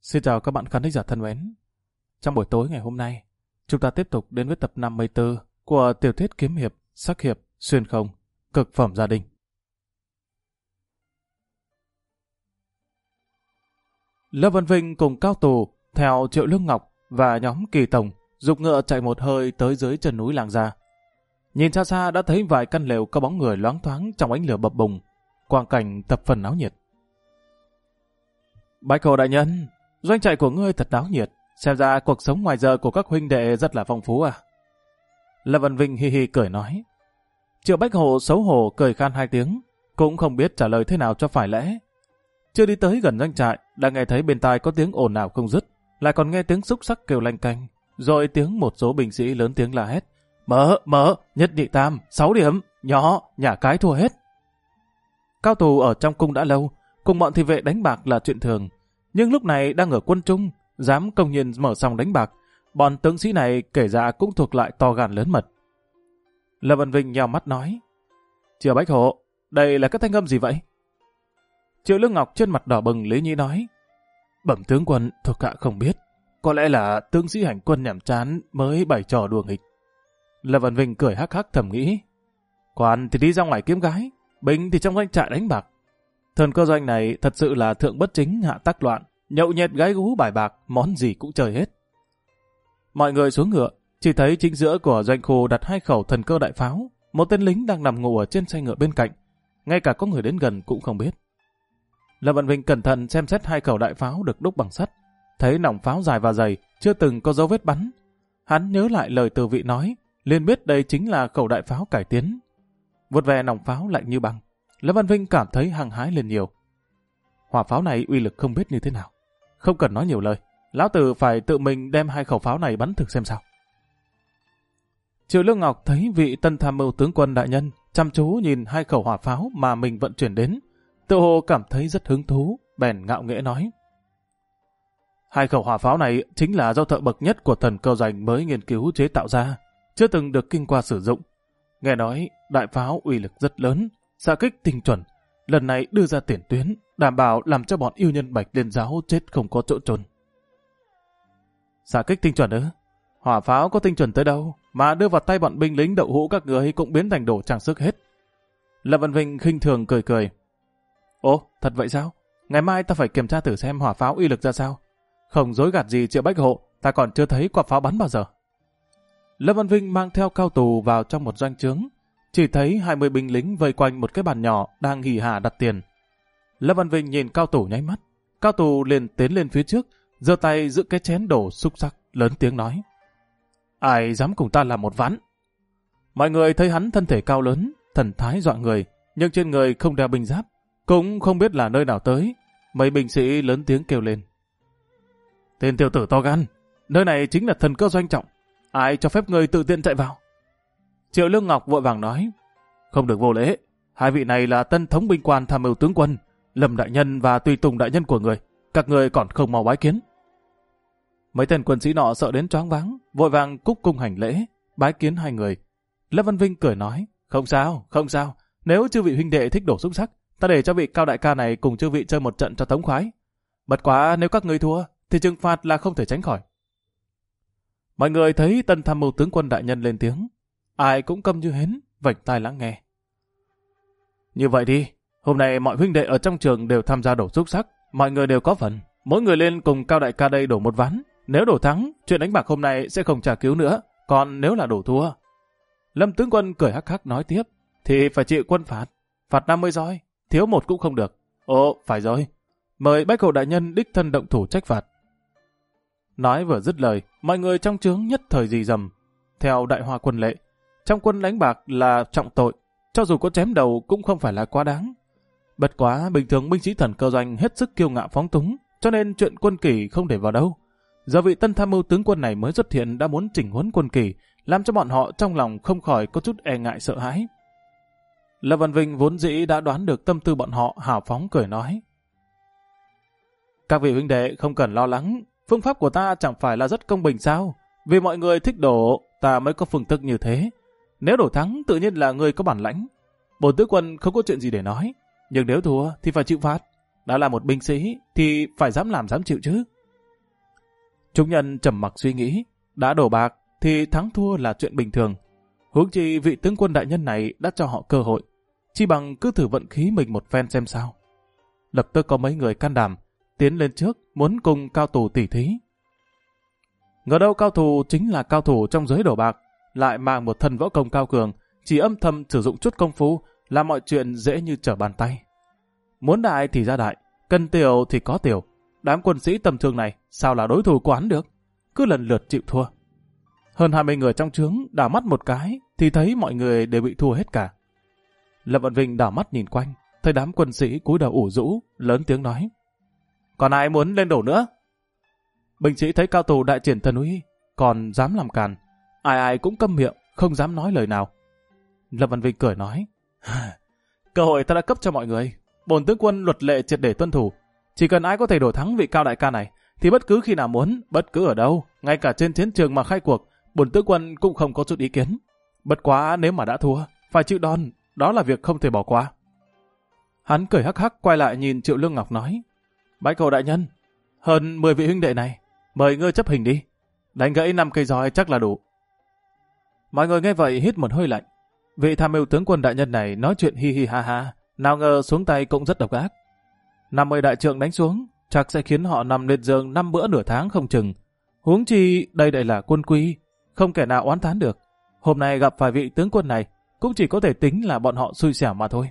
Xin chào các bạn khán thính giả thân mến. Trong buổi tối ngày hôm nay, chúng ta tiếp tục đến với tập 54 của tiểu thuyết kiếm hiệp, sắc hiệp, xuyên không, cực phẩm gia đình. Lâm Văn Vinh cùng Cao Tù theo Triệu Lương Ngọc và nhóm Kỳ Tổng giục ngựa chạy một hơi tới dưới chân núi Làng Gia. Nhìn xa xa đã thấy vài căn lều có bóng người loáng thoáng trong ánh lửa bập bùng, quang cảnh thập phần náo nhiệt. Bạch Hồ đại nhân, doanh trại của ngươi thật náo nhiệt, xem ra cuộc sống ngoài giờ của các huynh đệ rất là phong phú à? Lâm Văn Vinh hi hi cười nói. Triệu Bách Hồ xấu hổ cười khan hai tiếng, cũng không biết trả lời thế nào cho phải lẽ. Chưa đi tới gần doanh trại, đã nghe thấy bên tai có tiếng ồn ào không dứt, lại còn nghe tiếng xúc xắc kêu lanh canh, rồi tiếng một số binh sĩ lớn tiếng la hét. Mở, nhất nhị tam, 6 điểm, nhỏ, nhà cái thua hết. Cao Tù ở trong cung đã lâu, cùng bọn thị vệ đánh bạc là chuyện thường, nhưng lúc này đang ở quân trung, dám công nhiên mở sòng đánh bạc, bọn tướng sĩ này kể ra cũng thuộc lại to gan lớn mật. Lâm Văn Vinh nheo mắt nói, Triệu Bách Hộ, đây là cái thanh âm gì vậy? Triệu Lương Ngọc trên mặt đỏ bừng lý nhí nói, bẩm tướng quân thuộc hạ không biết, có lẽ là tướng sĩ hành quân nhảm chán mới bày trò đùa nghịch. Lâm Văn Vinh cười hắc hắc thầm nghĩ, quan thì đi ra ngoài kiếm gái, binh thì trong doanh trại đánh bạc. Thần cơ doanh này thật sự là thượng bất chính hạ tắc loạn, nhậu nhẹt gái gú bài bạc, món gì cũng chơi hết. Mọi người xuống ngựa, chỉ thấy chính giữa của doanh khu đặt 2 khẩu thần cơ đại pháo, một tên lính đang nằm ngủ ở trên xe ngựa bên cạnh, ngay cả có người đến gần cũng không biết. Lâm Văn Vinh cẩn thận xem xét 2 khẩu đại pháo được đúc bằng sắt, thấy nòng pháo dài và dày, chưa từng có dấu vết bắn. Hắn nhớ lại lời từ vị nói, liền biết đây chính là khẩu đại pháo cải tiến. Vuốt ve nòng pháo lạnh như băng, Lâm Văn Vinh cảm thấy hăng hái lên nhiều. Hỏa pháo này uy lực không biết như thế nào. Không cần nói nhiều lời, lão tử phải tự mình đem 2 khẩu pháo này bắn thử xem sao. Triệu Lương Ngọc thấy vị tân tham mưu tướng quân đại nhân chăm chú nhìn 2 khẩu hỏa pháo mà mình vận chuyển đến, tự hồ cảm thấy rất hứng thú, bèn ngạo nghễ nói. 2 khẩu hỏa pháo này chính là do thợ bậc nhất của thần cơ doanh mới nghiên cứu chế tạo ra, chưa từng được kinh qua sử dụng. Nghe nói đại pháo uy lực rất lớn, xạ kích tinh chuẩn, lần này đưa ra tiền tuyến, đảm bảo làm cho bọn yêu nhân Bạch Liên giáo chết không có chỗ chôn. Xạ kích tinh chuẩn ư? Hỏa pháo có tinh chuẩn tới đâu, mà đưa vào tay bọn binh lính đậu hũ các người cũng biến thành đồ trang sức hết. Lâm Văn Vinh khinh thường cười cười. Ồ, thật vậy sao? Ngày mai ta phải kiểm tra thử xem hỏa pháo uy lực ra sao. Không dối gạt gì Triệu Bách Hộ, ta còn chưa thấy quả pháo bắn bao giờ. Lâm Văn Vinh mang theo Cao Tù vào trong một doanh trướng, chỉ thấy 20 binh lính vây quanh một cái bàn nhỏ đang hì hả đặt tiền. Lâm Văn Vinh nhìn Cao Tù nháy mắt, Cao Tù liền tiến lên phía trước, giơ tay giữ cái chén đổ xúc sắc, lớn tiếng nói. Ai dám cùng ta làm một ván? Mọi người thấy hắn thân thể cao lớn, thần thái dọa người, nhưng trên người không đeo binh giáp, cũng không biết là nơi nào tới. Mấy binh sĩ lớn tiếng kêu lên. Tên tiểu tử to gan, nơi này chính là thần cơ doanh trọng, ai cho phép ngươi tự tiện chạy vào? Triệu Lương Ngọc vội vàng nói, không được vô lễ, 2 vị này là tân thống binh quan tham mưu tướng quân, Lâm đại nhân và tùy tùng đại nhân của người, các người còn không mau bái kiến. Mấy tên quân sĩ nọ sợ đến choáng váng, vội vàng cúc cung hành lễ, bái kiến 2 người. Lâm Văn Vinh cười nói, không sao, nếu chư vị huynh đệ thích đổ xúc sắc, ta để cho vị Cao đại ca này cùng chư vị chơi một trận cho thống khoái. Bất quá nếu các ngươi thua, thì trừng phạt là không thể tránh khỏi. Mọi người thấy tân tham mưu tướng quân đại nhân lên tiếng, ai cũng câm như hến, vảnh tai lắng nghe. Như vậy đi, hôm nay mọi huynh đệ ở trong trường đều tham gia đổ xúc sắc, mọi người đều có phần, mỗi người lên cùng Cao đại ca đây đổ một ván. Nếu đổ thắng, chuyện đánh bạc hôm nay sẽ không trả cứu nữa, còn nếu là đổ thua. Lâm tướng quân cười hắc hắc nói tiếp, thì phải chịu quân phạt, phạt 50 roi, thiếu một cũng không được. Ồ, phải rồi, mời Bách Hộ đại nhân đích thân động thủ trách phạt. Nói vừa dứt lời, mọi người trong trướng nhất thời rì rầm. Theo đại hoa quân lệ, trong quân đánh bạc là trọng tội, cho dù có chém đầu cũng không phải là quá đáng. Bất quá bình thường binh sĩ thần cơ doanh hết sức kiêu ngạo phóng túng, cho nên chuyện quân kỷ không để vào đâu. Giờ vị tân tham mưu tướng quân này mới xuất hiện đã muốn chỉnh huấn quân kỷ, làm cho bọn họ trong lòng không khỏi có chút e ngại sợ hãi. Lâm Văn Vinh vốn dĩ đã đoán được tâm tư bọn họ, hào phóng cười nói. Các vị huynh đệ không cần lo lắng, phương pháp của ta chẳng phải là rất công bình sao? Vì mọi người thích đổ, ta mới có phương thức như thế. Nếu đổ thắng, tự nhiên là người có bản lãnh. Bổn tướng quân không có chuyện gì để nói, nhưng nếu thua thì phải chịu phạt. Đã là một binh sĩ thì phải dám làm dám chịu chứ. Chúng nhân trầm mặc suy nghĩ, đã đổ bạc thì thắng thua là chuyện bình thường. Huống chi vị tướng quân đại nhân này đã cho họ cơ hội, chi bằng cứ thử vận khí mình một phen xem sao. Lập tức có mấy người can đảm tiến lên trước muốn cùng cao thủ tỉ thí. Ngờ đâu cao thủ chính là cao thủ trong giới đổ bạc, lại mang một thân võ công cao cường, chỉ âm thầm sử dụng chút công phu là mọi chuyện dễ như trở bàn tay. Muốn đại thì ra đại, cần tiểu thì có tiểu. Đám quân sĩ tầm thường này sao là đối thủ của hắn được, cứ lần lượt chịu thua. Hơn 20 người trong trướng đảo mắt một cái thì thấy mọi người đều bị thua hết cả. Lâm Vận Vinh đảo mắt nhìn quanh, thấy đám quân sĩ cúi đầu ủ rũ, lớn tiếng nói: còn ai muốn lên đổ nữa? Binh sĩ thấy cao thủ đại triển thần uy, còn dám làm càn, ai ai cũng câm miệng, không dám nói lời nào. Lâm Văn Vinh cười nói: cơ hội ta đã cấp cho mọi người, bổn tướng quân luật lệ triệt để tuân thủ, chỉ cần ai có thể đổ thắng vị cao đại ca này, thì bất cứ khi nào muốn, bất cứ ở đâu, ngay cả trên chiến trường mà khai cuộc, bổn tướng quân cũng không có chút ý kiến. Bất quá nếu mà đã thua, phải chịu đòn, đó là việc không thể bỏ qua. Hắn cười hắc hắc quay lại nhìn Triệu Lương Ngọc nói: bái cầu đại nhân, hơn 10 vị huynh đệ này, mời ngươi chấp hình đi, đánh gãy 5 cây roi chắc là đủ. Mọi người nghe vậy hít một hơi lạnh. Vị tham mưu tướng quân đại nhân này nói chuyện hi hi ha ha, nào ngờ xuống tay cũng rất độc ác. 50 đại trượng đánh xuống, chắc sẽ khiến họ nằm lên giường 5 bữa nửa tháng không chừng. Huống chi đây lại là quân quy, không kẻ nào oán thán được. Hôm nay gặp phải vị tướng quân này, cũng chỉ có thể tính là bọn họ xui xẻo mà thôi.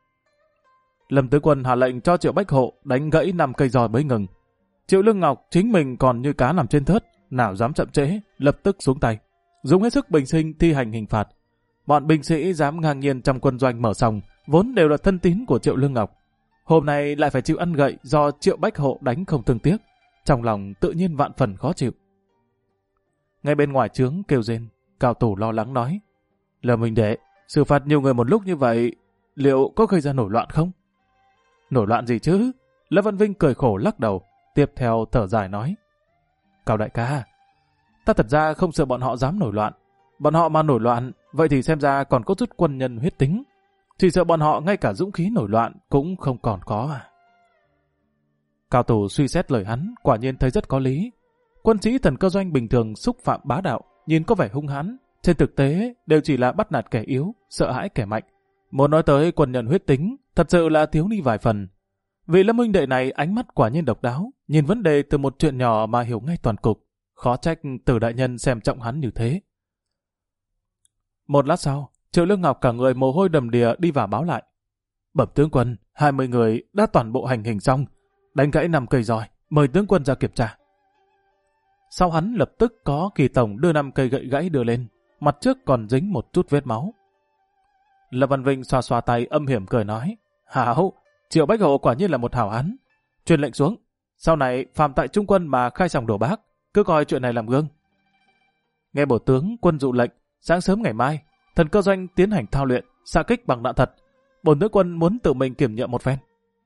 Lâm tướng quân hạ lệnh cho Triệu Bách Hộ đánh gãy 5 cây roi mới ngừng. Triệu Lương Ngọc chính mình còn như cá nằm trên thớt, nào dám chậm trễ, lập tức xuống tay, dùng hết sức bình sinh thi hành hình phạt. Bọn binh sĩ dám ngang nhiên trong quân doanh mở sòng, vốn đều là thân tín của Triệu Lương Ngọc. Hôm nay lại phải chịu ăn gậy do Triệu Bách Hộ đánh không thương tiếc, trong lòng tự nhiên vạn phần khó chịu. Ngay bên ngoài trướng kêu rên, cao thủ lo lắng nói: Lâm huynh đệ, xử phạt nhiều người một lúc như vậy, liệu có gây ra nổi loạn không? Nổi loạn gì chứ? Lâm Văn Vinh cười khổ lắc đầu, tiếp theo thở dài nói: Cao đại ca, ta thật ra không sợ bọn họ dám nổi loạn. Bọn họ mà nổi loạn, vậy thì xem ra còn có chút quân nhân huyết tính. Chỉ sợ bọn họ ngay cả dũng khí nổi loạn cũng không còn có à. Cao thủ suy xét lời hắn, quả nhiên thấy rất có lý. Quân sĩ Thần Cơ Doanh bình thường xúc phạm bá đạo, nhìn có vẻ hung hãn, trên thực tế đều chỉ là bắt nạt kẻ yếu, sợ hãi kẻ mạnh. Muốn nói tới quân nhân huyết tính, thật sự là thiếu đi vài phần. Vị Lâm huynh đệ này ánh mắt quả nhiên độc đáo, nhìn vấn đề từ một chuyện nhỏ mà hiểu ngay toàn cục. Khó trách Từ đại nhân xem trọng hắn như thế. Một lát sau, Triệu Lương Ngọc cả người mồ hôi đầm đìa đi vào báo lại: Bẩm tướng quân, 20 người đã toàn bộ hành hình xong, đánh gãy 5 cây roi, mời tướng quân ra kiểm tra. Sau hắn lập tức có Kỳ tổng đưa 5 cây gậy gãy đưa lên, mặt trước còn dính một chút vết máu. Lâm Văn Vinh xoa xoa tay âm hiểm cười nói: Hảo, Triệu Bách Hộ quả nhiên là một hảo hán. Truyền lệnh xuống, sau này phàm tại trung quân mà khai sòng đổ bác, cứ coi chuyện này làm gương. Nghe bổ tướng quân dụ lệnh, sáng sớm ngày mai, Thần Cơ Doanh tiến hành thao luyện, xạ kích bằng đạn thật. Bổn tướng quân muốn tự mình kiểm nghiệm một phen.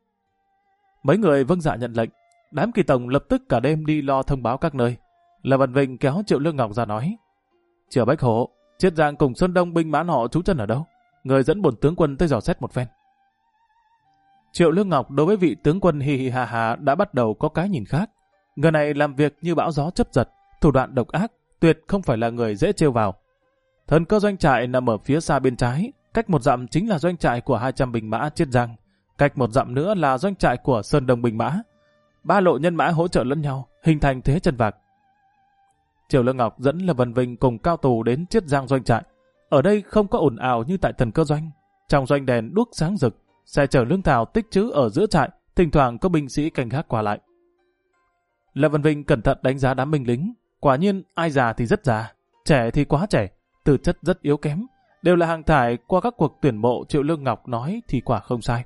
Mấy người vâng dạ nhận lệnh, đám Kỳ tổng lập tức cả đêm đi lo thông báo các nơi. Lâm Văn Vinh kéo Triệu Lương Ngọc ra nói: Triệu Bách Hộ, Chiết Giang cùng Sơn Đông binh mãn họ trú chân ở đâu? Người dẫn bổn tướng quân tới dò xét một phen. Triệu Lương Ngọc đối với vị tướng quân hi hi ha ha đã bắt đầu có cái nhìn khác. Người này làm việc như bão gió chấp giật, thủ đoạn độc ác, tuyệt không phải là người dễ trêu vào. Thần Cơ Doanh trại nằm ở phía xa bên trái, cách 1 dặm chính là doanh trại của 200 binh mã Chiết Giang, cách 1 dặm nữa là doanh trại của Sơn Đông binh mã. 3 lộ nhân mã hỗ trợ lẫn nhau, hình thành thế chân vạc. Triệu Lương Ngọc dẫn Lâm Văn Vinh cùng cao thủ đến Chiết Giang doanh trại. Ở đây không có ồn ào như tại Thần Cơ Doanh. Trong doanh đèn đuốc sáng rực, xe chở lương thảo tích trữ ở giữa trại, thỉnh thoảng có binh sĩ canh gác qua lại. Lâm Văn Vinh cẩn thận đánh giá đám binh lính, quả nhiên ai già thì rất già, trẻ thì quá trẻ, tư chất rất yếu kém, đều là hàng thải qua các cuộc tuyển mộ. Triệu Lương Ngọc nói thì quả không sai.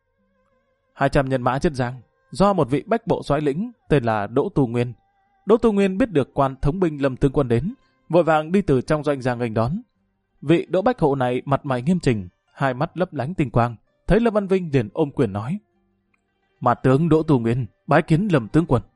200 nhân mã Chiết Giang do một vị bách bộ soái lĩnh tên là Đỗ Tu Nguyên. Đỗ Tu Nguyên biết được quan thống binh Lâm tướng quân đến, vội vàng đi từ trong doanh ra nghênh đón. Vị Đỗ Bách Hộ này mặt mày nghiêm chỉnh, hai mắt lấp lánh tinh quang, thấy Lâm Văn Vinh liền ôm quyền nói: Mà tướng Đỗ Tu Nguyên bái kiến Lâm tướng quân.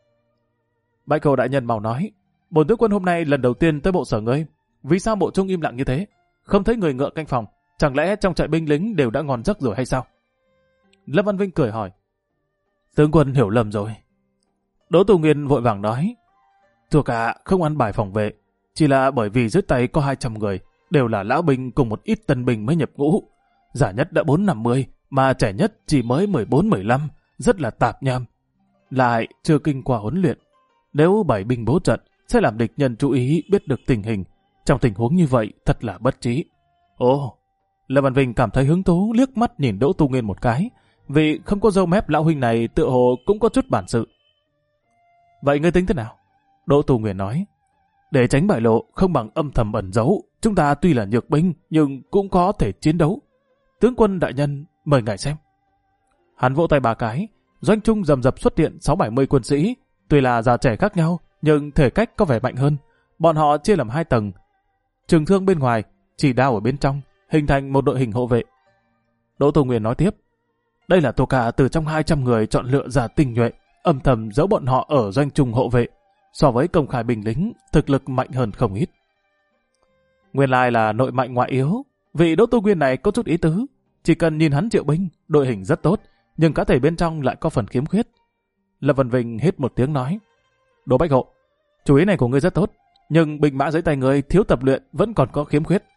Bách Hộ đại nhân mau nói: Bổn tướng quân hôm nay lần đầu tiên tới bộ sở ngươi, vì sao bộ trung im lặng như thế? Không thấy người ngựa canh phòng, chẳng lẽ trong trại binh lính đều đã ngon giấc rồi hay sao? Lâm Văn Vinh cười hỏi: Tướng quân hiểu lầm rồi. Đỗ Tu Nguyên vội vàng nói: Thuộc hạ không ăn bài phòng vệ, chỉ là bởi vì dưới tay có 200 người, đều là lão binh cùng một ít tân binh mới nhập ngũ. Già nhất đã 4-50, mà trẻ nhất chỉ mới 14-15, rất là tạp nham. Lại chưa kinh qua huấn luyện. Nếu bày binh bố trận, sẽ làm địch nhân chú ý biết được tình hình. Trong tình huống như vậy, thật là bất trí. Ồ, Lâm Văn Vinh cảm thấy hứng thú liếc mắt nhìn Đỗ Tu Nguyên một cái, vì không có râu mép lão huynh này tựa hồ cũng có chút bản sự. Vậy ngươi tính thế nào? Đỗ Tu Nguyên nói, để tránh bại lộ, không bằng âm thầm ẩn giấu. Chúng ta tuy là nhược binh, nhưng cũng có thể chiến đấu. Tướng quân đại nhân, mời ngài xem. Hắn vỗ tay 3 cái, doanh trung rầm rập xuất hiện 6-70 quân sĩ, tuy là già trẻ khác nhau, nhưng thể cách có vẻ mạnh hơn. Bọn họ chia làm 2 tầng, trường thương bên ngoài, chỉ đao ở bên trong, hình thành một đội hình hộ vệ. Đỗ Tu Nguyên nói tiếp, đây là thuộc hạ từ trong 200 người chọn lựa ra tinh nhuệ, âm thầm giấu bọn họ ở doanh trung hộ vệ. So với công khai binh lính, thực lực mạnh hơn không ít. Nguyên lai là nội mạnh ngoại yếu, vị Đỗ Tu Nguyên này có chút ý tứ. Chỉ cần nhìn hắn triệu binh, đội hình rất tốt, nhưng cá thể bên trong lại có phần khiếm khuyết. Lâm Văn Vinh hít một tiếng nói, Đỗ Bách Hộ, chú ý này của ngươi rất tốt, nhưng binh mã dưới tay ngươi thiếu tập luyện vẫn còn có khiếm khuyết.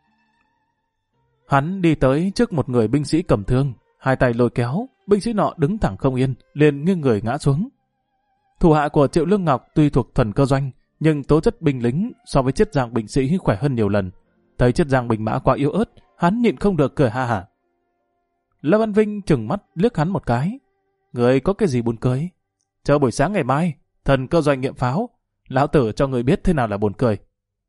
Hắn đi tới trước một người binh sĩ cầm thương, 2 tay lôi kéo, binh sĩ nọ đứng thẳng không yên, liền nghiêng người ngã xuống. Thủ hạ của Triệu Lương Ngọc tuy thuộc thuần cơ doanh, nhưng tố chất binh lính so với Chiết Giang binh sĩ khỏe hơn nhiều lần. Thấy Chiết Giang binh mã quá yếu ớt, hắn nhịn không được cười ha hả. Lâm Văn Vinh trừng mắt liếc hắn một cái. Người có cái gì buồn cười? Chờ buổi sáng ngày mai, thần cơ doanh nghiệm pháo, lão tử cho người biết thế nào là buồn cười.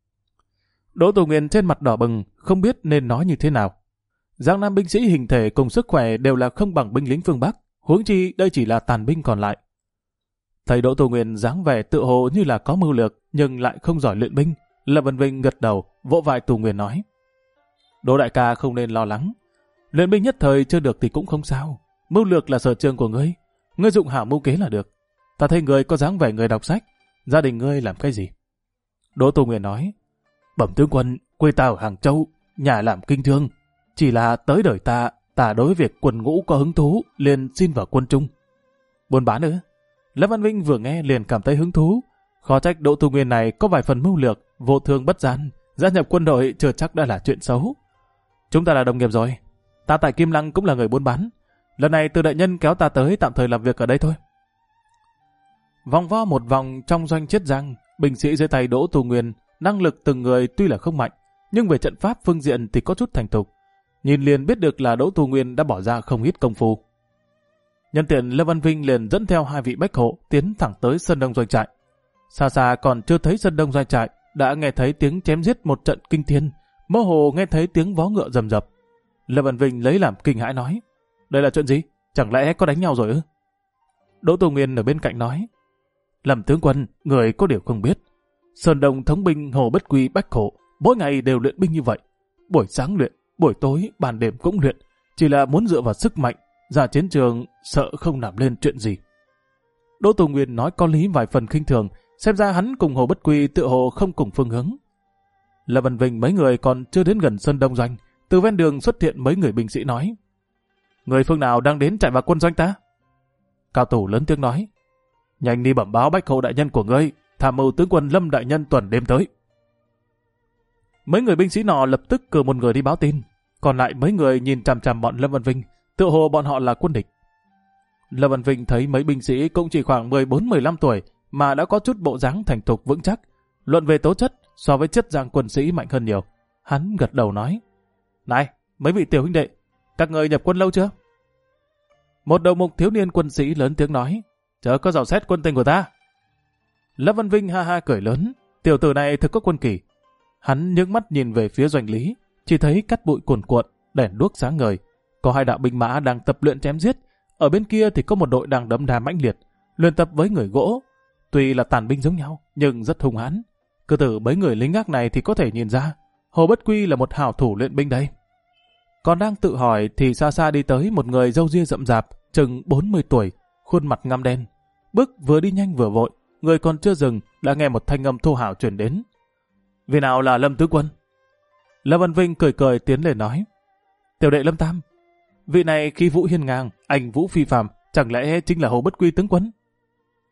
Đỗ Tu Nguyên trên mặt đỏ bừng, không biết nên nói như thế nào. Giang Nam binh sĩ hình thể cùng sức khỏe đều là không bằng binh lính phương Bắc, huống chi đây chỉ là tàn binh còn lại. Thấy Đỗ Tu Nguyên dáng vẻ tự hồ như là có mưu lược, nhưng lại không giỏi luyện binh. Lâm Văn Vinh gật đầu, vỗ vai Tu Nguyên nói, Đỗ đại ca không nên lo lắng. Luyện binh nhất thời chưa được thì cũng không sao. Mưu lược là sở trường của ngươi, ngươi dụng hảo mưu kế là được. Ta thấy ngươi có dáng vẻ người đọc sách, gia đình ngươi làm cái gì? Đỗ Tu Nguyên nói, bẩm tướng quân, quê ta ở Hàng Châu, nhà làm kinh thương. Chỉ là tới đời ta đối với việc quân ngũ có hứng thú, liền xin vào quân trung. Buôn bán ư? Lâm Văn Vinh vừa nghe liền cảm thấy hứng thú. Khó trách Đỗ Tu Nguyên này có vài phần mưu lược, vô thương bất gian, gia nhập quân đội chưa chắc đã là chuyện xấu. Chúng ta là đồng nghiệp rồi. Ta tại Kim Lăng cũng là người buôn bán. Lần này từ đại nhân kéo ta tới tạm thời làm việc ở đây thôi. Vòng vo một vòng trong doanh Chiết Giang, binh sĩ dưới tay Đỗ Tu Nguyên, năng lực từng người tuy là không mạnh, nhưng về trận pháp phương diện thì có chút thành thục. Nhìn liền biết được là Đỗ Tu Nguyên đã bỏ ra không ít công phu. Nhân tiện Lâm Văn Vinh liền dẫn theo 2 vị bách hộ tiến thẳng tới sân đông doanh trại. Xa xa còn chưa thấy sân đông doanh trại, đã nghe thấy tiếng chém giết một trận kinh thiên, mơ hồ nghe thấy tiếng vó ngựa rầm rập. Lâm Văn Vinh lấy làm kinh hãi nói, đây là chuyện gì? Chẳng lẽ có đánh nhau rồi ư? Đỗ Tu Nguyên ở bên cạnh nói, Lâm tướng quân, người có điều không biết. Sơn Đông thống binh Hồ Bất Quy bách hộ, mỗi ngày đều luyện binh như vậy. Buổi sáng luyện, buổi tối, ban đêm cũng luyện, chỉ là muốn dựa vào sức mạnh, ra chiến trường sợ không làm lên chuyện gì. Đỗ Tu Nguyên nói có lý vài phần khinh thường, xem ra hắn cùng Hồ Bất Quy tựa hồ không cùng phương hướng. Lâm Văn Vinh mấy người còn chưa đến gần sân đông doanh, từ ven đường xuất hiện mấy người binh sĩ nói, người phương nào đang đến chạy vào quân doanh ta? Cao thủ lớn tiếng nói, nhanh đi bẩm báo bách hộ đại nhân của ngươi, tham mưu tướng quân Lâm đại nhân tuần đêm tới. Mấy người binh sĩ nọ lập tức cử một người đi báo tin, còn lại mấy người nhìn chằm chằm bọn Lâm Văn Vinh, tựa hồ bọn họ là quân địch. Lâm Văn Vinh thấy mấy binh sĩ cũng chỉ khoảng 14-15 tuổi mà đã có chút bộ dáng thành thục vững chắc, luận về tố chất so với Chiết Giang quân sĩ mạnh hơn nhiều. Hắn gật đầu nói, này, mấy vị tiểu huynh đệ, các người nhập quân lâu chưa? Một đầu mục thiếu niên quân sĩ lớn tiếng nói, chớ có dò xét quân tình của ta. Lâm Văn Vinh ha ha cười lớn, tiểu tử này thực có quân kỷ. Hắn nhướng mắt nhìn về phía doanh lý, chỉ thấy cát bụi cuồn cuộn, đèn đuốc sáng ngời, có 2 đạo binh mã đang tập luyện chém giết, ở bên kia thì có một đội đang đấm đá mãnh liệt, luyện tập với người gỗ. Tuy là tàn binh giống nhau, nhưng rất hung hãn. Cứ từ mấy người lính gác này thì có thể nhìn ra, Hồ Bất Quy là một hảo thủ luyện binh đây. Còn đang tự hỏi thì xa xa đi tới một người râu ria rậm rạp, chừng 40 tuổi, khuôn mặt ngăm đen. Bước vừa đi nhanh vừa vội, người còn chưa dừng đã nghe một thanh âm thô hào truyền đến. Vì nào là Lâm tướng quân? Lâm Văn Vinh cười cười tiến lên nói, tiểu đệ Lâm Tam. Vị này khí vũ hiên ngang, anh vũ phi phàm, chẳng lẽ chính là Hồ Bất Quy tướng quân?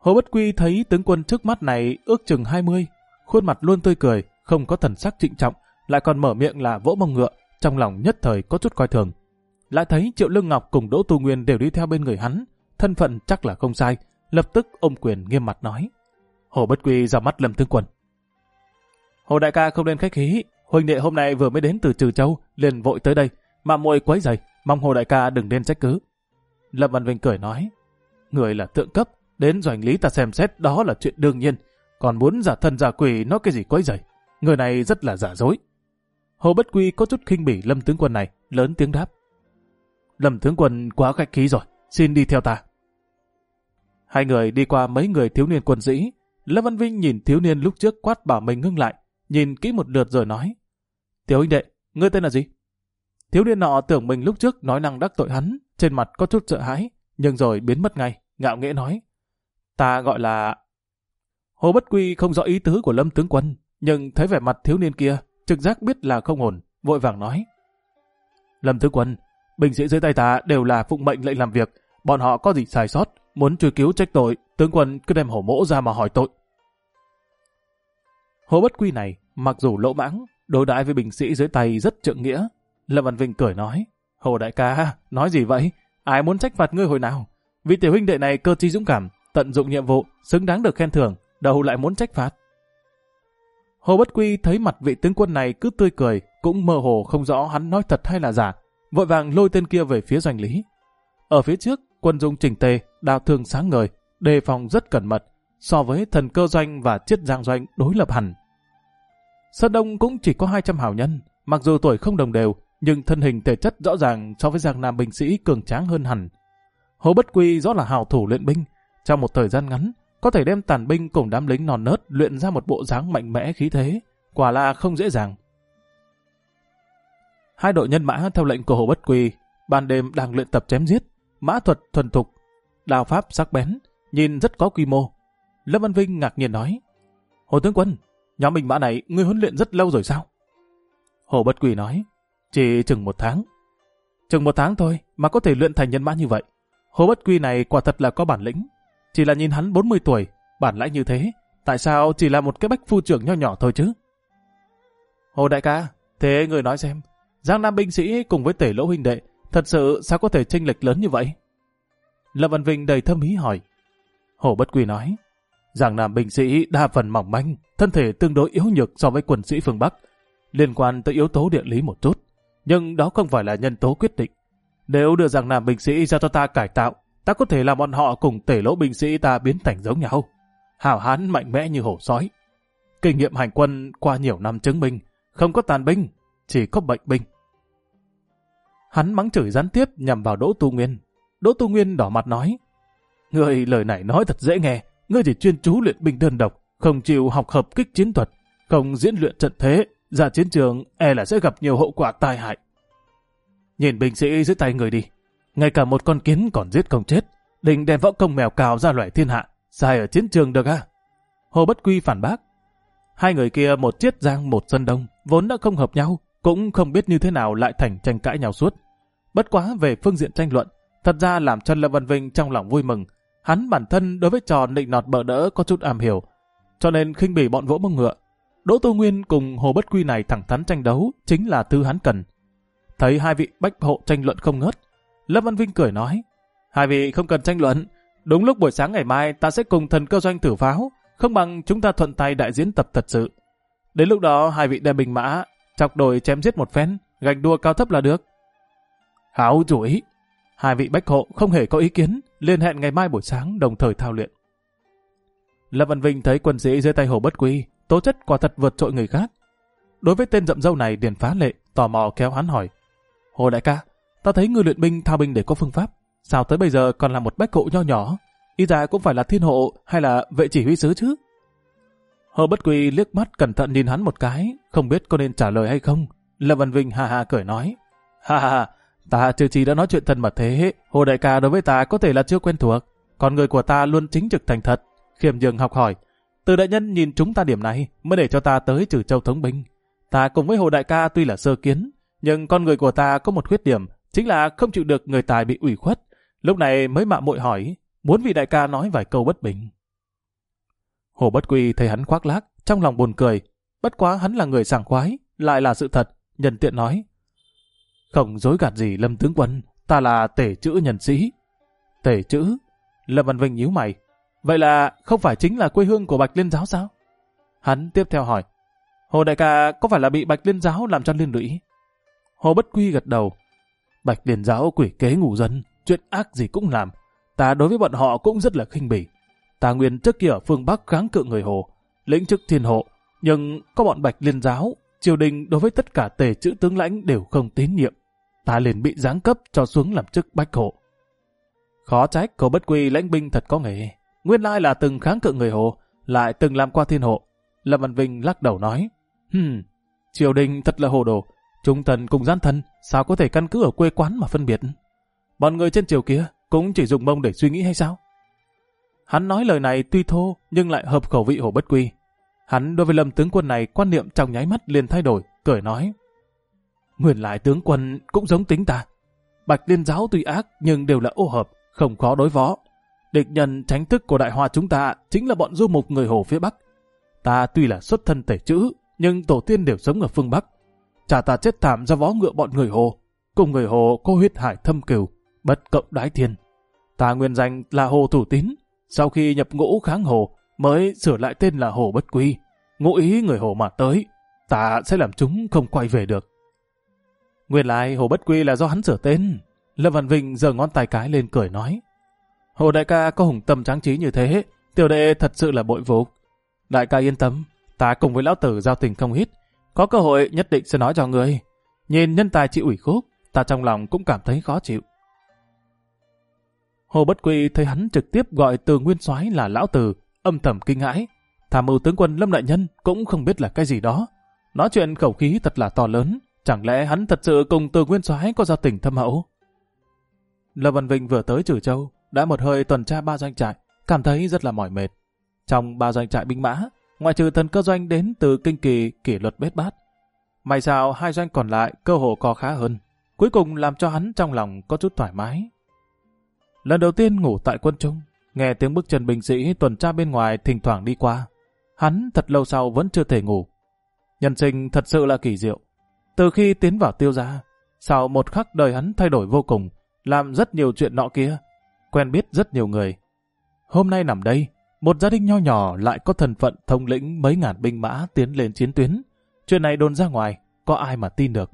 Hồ Bất Quy thấy tướng quân trước mắt này ước chừng 20, khuôn mặt luôn tươi cười, không có thần sắc trịnh trọng, lại còn mở miệng là vỗ mông ngựa, trong lòng nhất thời có chút coi thường. Lại thấy Triệu Lương Ngọc cùng Đỗ Tu Nguyên đều đi theo bên người hắn, thân phận chắc là không sai, lập tức ôm quyền nghiêm mặt nói. Hồ Bất Quy ra mắt Lâm tướng quân. Hồ đại ca không nên khách khí, huynh đệ hôm nay vừa mới đến từ Trừ Châu, liền vội tới đây, mà muội quấy rầy, mong Hồ đại ca đừng nên trách cứ. Lâm Văn Vinh cười nói, người là thượng cấp, đến doanh lý ta xem xét đó là chuyện đương nhiên, còn muốn giả thân giả quỷ nói cái gì quấy rầy, người này rất là giả dối. Hồ Bất Quy có chút khinh bỉ Lâm tướng quân này, lớn tiếng đáp. Lâm tướng quân quá khách khí rồi, xin đi theo ta. Hai người đi qua mấy người thiếu niên quân sĩ, Lâm Văn Vinh nhìn thiếu niên lúc trước quát bảo mình ngưng lại, nhìn kỹ một lượt rồi nói. Tiểu huynh đệ, ngươi tên là gì? Thiếu niên nọ tưởng mình lúc trước nói năng đắc tội hắn, trên mặt có chút sợ hãi, nhưng rồi biến mất ngay, ngạo nghễ nói. Ta gọi là... Hồ Bất Quy không rõ ý tứ của Lâm tướng quân, nhưng thấy vẻ mặt thiếu niên kia, trực giác biết là không ổn, vội vàng nói. Lâm tướng quân, binh sĩ dưới tay ta đều là phụng mệnh lệnh làm việc, bọn họ có gì sai sót, muốn truy cứu trách tội, tướng quân cứ đem Hổ Mỗ ra mà hỏi tội. Hồ Bất Quy này, mặc dù lỗ mãng, đối đãi với binh sĩ dưới tay rất trượng nghĩa. Lâm Văn Vinh cười nói, Hồ đại ca, nói gì vậy? Ai muốn trách phạt ngươi hồi nào? Vì tiểu huynh đệ này cơ trí dũng cảm, tận dụng nhiệm vụ, xứng đáng được khen thưởng, đâu lại muốn trách phạt. Hồ Bất Quy thấy mặt vị tướng quân này cứ tươi cười, cũng mơ hồ không rõ hắn nói thật hay là giả, vội vàng lôi tên kia về phía doanh lý. Ở phía trước, quân dung chỉnh tề, đao thương sáng ngời, đề phòng rất cẩn mật, so với Thần Cơ doanh và Chiết Giang doanh đối lập hẳn. Sơn Đông cũng chỉ có 200 hảo nhân, mặc dù tuổi không đồng đều, nhưng thân hình thể chất rõ ràng so với Giang Nam binh sĩ cường tráng hơn hẳn. Hồ Bất Quy rõ là hảo thủ luyện binh, trong một thời gian ngắn, có thể đem tàn binh cùng đám lính non nớt luyện ra một bộ dáng mạnh mẽ khí thế, quả là không dễ dàng. Hai đội nhân mã theo lệnh của Hồ Bất Quy, ban đêm đang luyện tập chém giết, mã thuật thuần thục, đao pháp sắc bén, nhìn rất có quy mô. Lâm Văn Vinh ngạc nhiên nói, Hồ tướng quân, nhóm binh mã này ngươi huấn luyện rất lâu rồi sao? Hồ Bất Quy nói, chỉ chừng 1 tháng. Chừng 1 tháng thôi mà có thể luyện thành nhân mã như vậy. Hồ Bất Quy này quả thật là có bản lĩnh. Chỉ là nhìn hắn 40 tuổi, bản lãnh như thế, tại sao chỉ là một cái bách phu trưởng nho nhỏ thôi chứ? Hồ đại ca, thế người nói xem, Giang Nam binh sĩ cùng với Tể Lỗ huynh đệ, thật sự sao có thể chênh lệch lớn như vậy? Lâm Văn Vinh đầy thâm ý hỏi. Hồ Bất Quy nói, Giang Nam binh sĩ đa phần mỏng manh, thân thể tương đối yếu nhược so với quân sĩ phương Bắc, liên quan tới yếu tố địa lý một chút, nhưng đó không phải là nhân tố quyết định. Nếu đưa Giang Nam binh sĩ ra cho ta cải tạo, ta có thể làm bọn họ cùng Tể Lỗ binh sĩ ta biến thành giống nhau, hảo hán mạnh mẽ như hổ sói. Kinh nghiệm hành quân qua nhiều năm chứng minh, không có tàn binh, chỉ có bệnh binh. Hắn mắng chửi gián tiếp nhằm vào Đỗ Tu Nguyên. Đỗ Tu Nguyên đỏ mặt nói, ngươi lời này nói thật dễ nghe, ngươi chỉ chuyên chú luyện binh đơn độc, không chịu học hợp kích chiến thuật, không diễn luyện trận thế, ra chiến trường e là sẽ gặp nhiều hậu quả tai hại. Nhìn binh sĩ dưới tay người đi, ngay cả một con kiến còn giết không chết, định đem võ công mèo cào ra loại thiên hạ, sai ở chiến trường được à? Hồ Bất Quy phản bác. Hai người kia một Chiết Giang một Sơn Đông, vốn đã không hợp nhau, cũng không biết như thế nào lại thành tranh cãi nhau suốt. Bất quá về phương diện tranh luận, thật ra làm cho Lâm Văn Vinh trong lòng vui mừng. Hắn bản thân đối với trò nịnh nọt bợ đỡ có chút am hiểu, cho nên khinh bỉ bọn vỗ mông ngựa. Đỗ Tu Nguyên cùng Hồ Bất Quy này thẳng thắn tranh đấu chính là thứ hắn cần. Thấy hai vị bách hộ tranh luận không ngớt, Lâm Văn Vinh cười nói, hai vị không cần tranh luận, đúng lúc buổi sáng ngày mai ta sẽ cùng Thần Cơ doanh thử pháo, không bằng chúng ta thuận tay đại diễn tập thật sự. Đến lúc đó hai vị đem binh mã chọc đổi chém giết một phen, gạch đua cao thấp là được. Hảo chủ ý. Hai vị bách hộ không hề có ý kiến, liên hẹn ngày mai buổi sáng đồng thời thao luyện. Lâm Văn Vinh thấy quân sĩ dưới tay Hồ Bất Quy, tố chất quả thật vượt trội người khác. Đối với tên rậm râu này Điền Phá Lệ tò mò kéo hắn hỏi, Hồ đại ca, ta thấy ngươi luyện binh thao binh để có phương pháp, sao tới bây giờ còn là một bách hộ nho nhỏ, ý ra cũng phải là thiên hộ hay là vệ chỉ huy sứ chứ? Hồ Bất Quy liếc mắt cẩn thận nhìn hắn một cái, không biết có nên trả lời hay không. Lâm Văn Vinh ha ha cười nói, ha ha, ta trừ chỉ đã nói chuyện thân mật thế, Hồ đại ca đối với ta có thể là chưa quen thuộc, còn người của ta luôn chính trực thành thật, khiêm nhường học hỏi. Từ đại nhân nhìn chúng ta điểm này mới để cho ta tới Trừ Châu thống binh. Ta cùng với Hồ đại ca tuy là sơ kiến, nhưng con người của ta có một khuyết điểm, chính là không chịu được người tài bị ủy khuất. Lúc này mới mạo muội hỏi, muốn vị đại ca nói vài câu bất bình. Hồ Bất Quy thấy hắn khoác lác, trong lòng buồn cười. Bất quá hắn là người sảng khoái, lại là sự thật, nhân tiện nói. Không dối gạt gì Lâm tướng quân, ta là tể chữ nhân sĩ. Tể chữ? Lâm Văn Vinh nhíu mày. Vậy là không phải chính là quê hương của Bạch Liên Giáo sao? Hắn tiếp theo hỏi. Hồ đại ca có phải là bị Bạch Liên Giáo làm cho liên lụy? Hồ Bất Quy gật đầu. Bạch Liên Giáo quỷ kế ngủ dân, chuyện ác gì cũng làm. Ta đối với bọn họ cũng rất là khinh bỉ. Ta nguyên trước kia ở phương Bắc kháng cự người Hồ, lĩnh chức thiên hộ, nhưng có bọn Bạch Liên Giáo, triều đình đối với tất cả tể chữ tướng lãnh đều không tín nhiệm. Ta liền bị giáng cấp cho xuống làm chức bách hộ. Khó trách Hồ Bất Quy lãnh binh thật có nghề. Nguyên lai là từng kháng cự người Hồ, lại từng làm qua thiên hộ. Lâm Văn Vinh lắc đầu nói. Triều đình thật là hồ đồ. Trung thần cùng gian thần, sao có thể căn cứ ở quê quán mà phân biệt? Bọn người trên triều kia cũng chỉ dùng mông để suy nghĩ hay sao? Hắn nói lời này tuy thô nhưng lại hợp khẩu vị Hồ Bất Quy. Hắn đối với Lâm tướng quân này quan niệm trong nháy mắt liền thay đổi, cười nói. Nguyên lại tướng quân cũng giống tính ta. Bạch Liên Giáo tuy ác nhưng đều là ô hợp, không khó đối phó. Địch nhân tránh thức của Đại Hoa chúng ta chính là bọn du mục người Hồ phía Bắc. Ta tuy là xuất thân tể chữ, nhưng tổ tiên đều sống ở phương Bắc. Cha ta chết thảm do vó ngựa bọn người Hồ. Cùng người Hồ có huyết hải thâm cừu, bất cộng đái thiên. Ta nguyên danh là Hồ Thủ Tín. Sau khi nhập ngũ kháng Hồ, mới sửa lại tên là Hồ Bất Quy. Ngụ ý người Hồ mà tới, ta sẽ làm chúng không quay về được. Nguyên lai Hồ Bất Quy là do hắn sửa tên. Lâm Văn Vinh giơ ngón tay cái lên cười nói. Hồ đại ca có hùng tâm tráng trí như thế, tiểu đệ thật sự là bội phục. Đại ca yên tâm, ta cùng với lão tử giao tình không ít, có cơ hội nhất định sẽ nói cho người. Nhìn nhân tài chịu ủy khúc, ta trong lòng cũng cảm thấy khó chịu. Hồ Bất Quy thấy hắn trực tiếp gọi Từ Nguyên Soái là lão tử, âm thầm kinh hãi. Tham mưu tướng quân Lâm đại nhân cũng không biết là cái gì đó. Nói chuyện khẩu khí thật là to lớn, chẳng lẽ hắn thật sự cùng Từ Nguyên Soái có giao tình thâm hậu? Lâm Văn Vinh vừa tới Trừ Châu, đã một hơi tuần tra 3 doanh trại, cảm thấy rất là mỏi mệt. Trong 3 doanh trại binh mã, ngoại trừ Thần Cơ doanh đến từ Kinh Kỳ kỷ luật bết bát, may sao 2 doanh còn lại cơ hồ có khá hơn, cuối cùng làm cho hắn trong lòng có chút thoải mái. Lần đầu tiên ngủ tại quân trung, nghe tiếng bước chân binh sĩ tuần tra bên ngoài thỉnh thoảng đi qua, hắn thật lâu sau vẫn chưa thể ngủ. Nhân sinh thật sự là kỳ diệu. Từ khi tiến vào Tiêu gia, sau một khắc đời hắn thay đổi vô cùng, làm rất nhiều chuyện nọ kia, quen biết rất nhiều người. Hôm nay nằm đây, một gia đình nho nhỏ lại có thân phận thống lĩnh mấy ngàn binh mã tiến lên chiến tuyến. Chuyện này đồn ra ngoài, có ai mà tin được.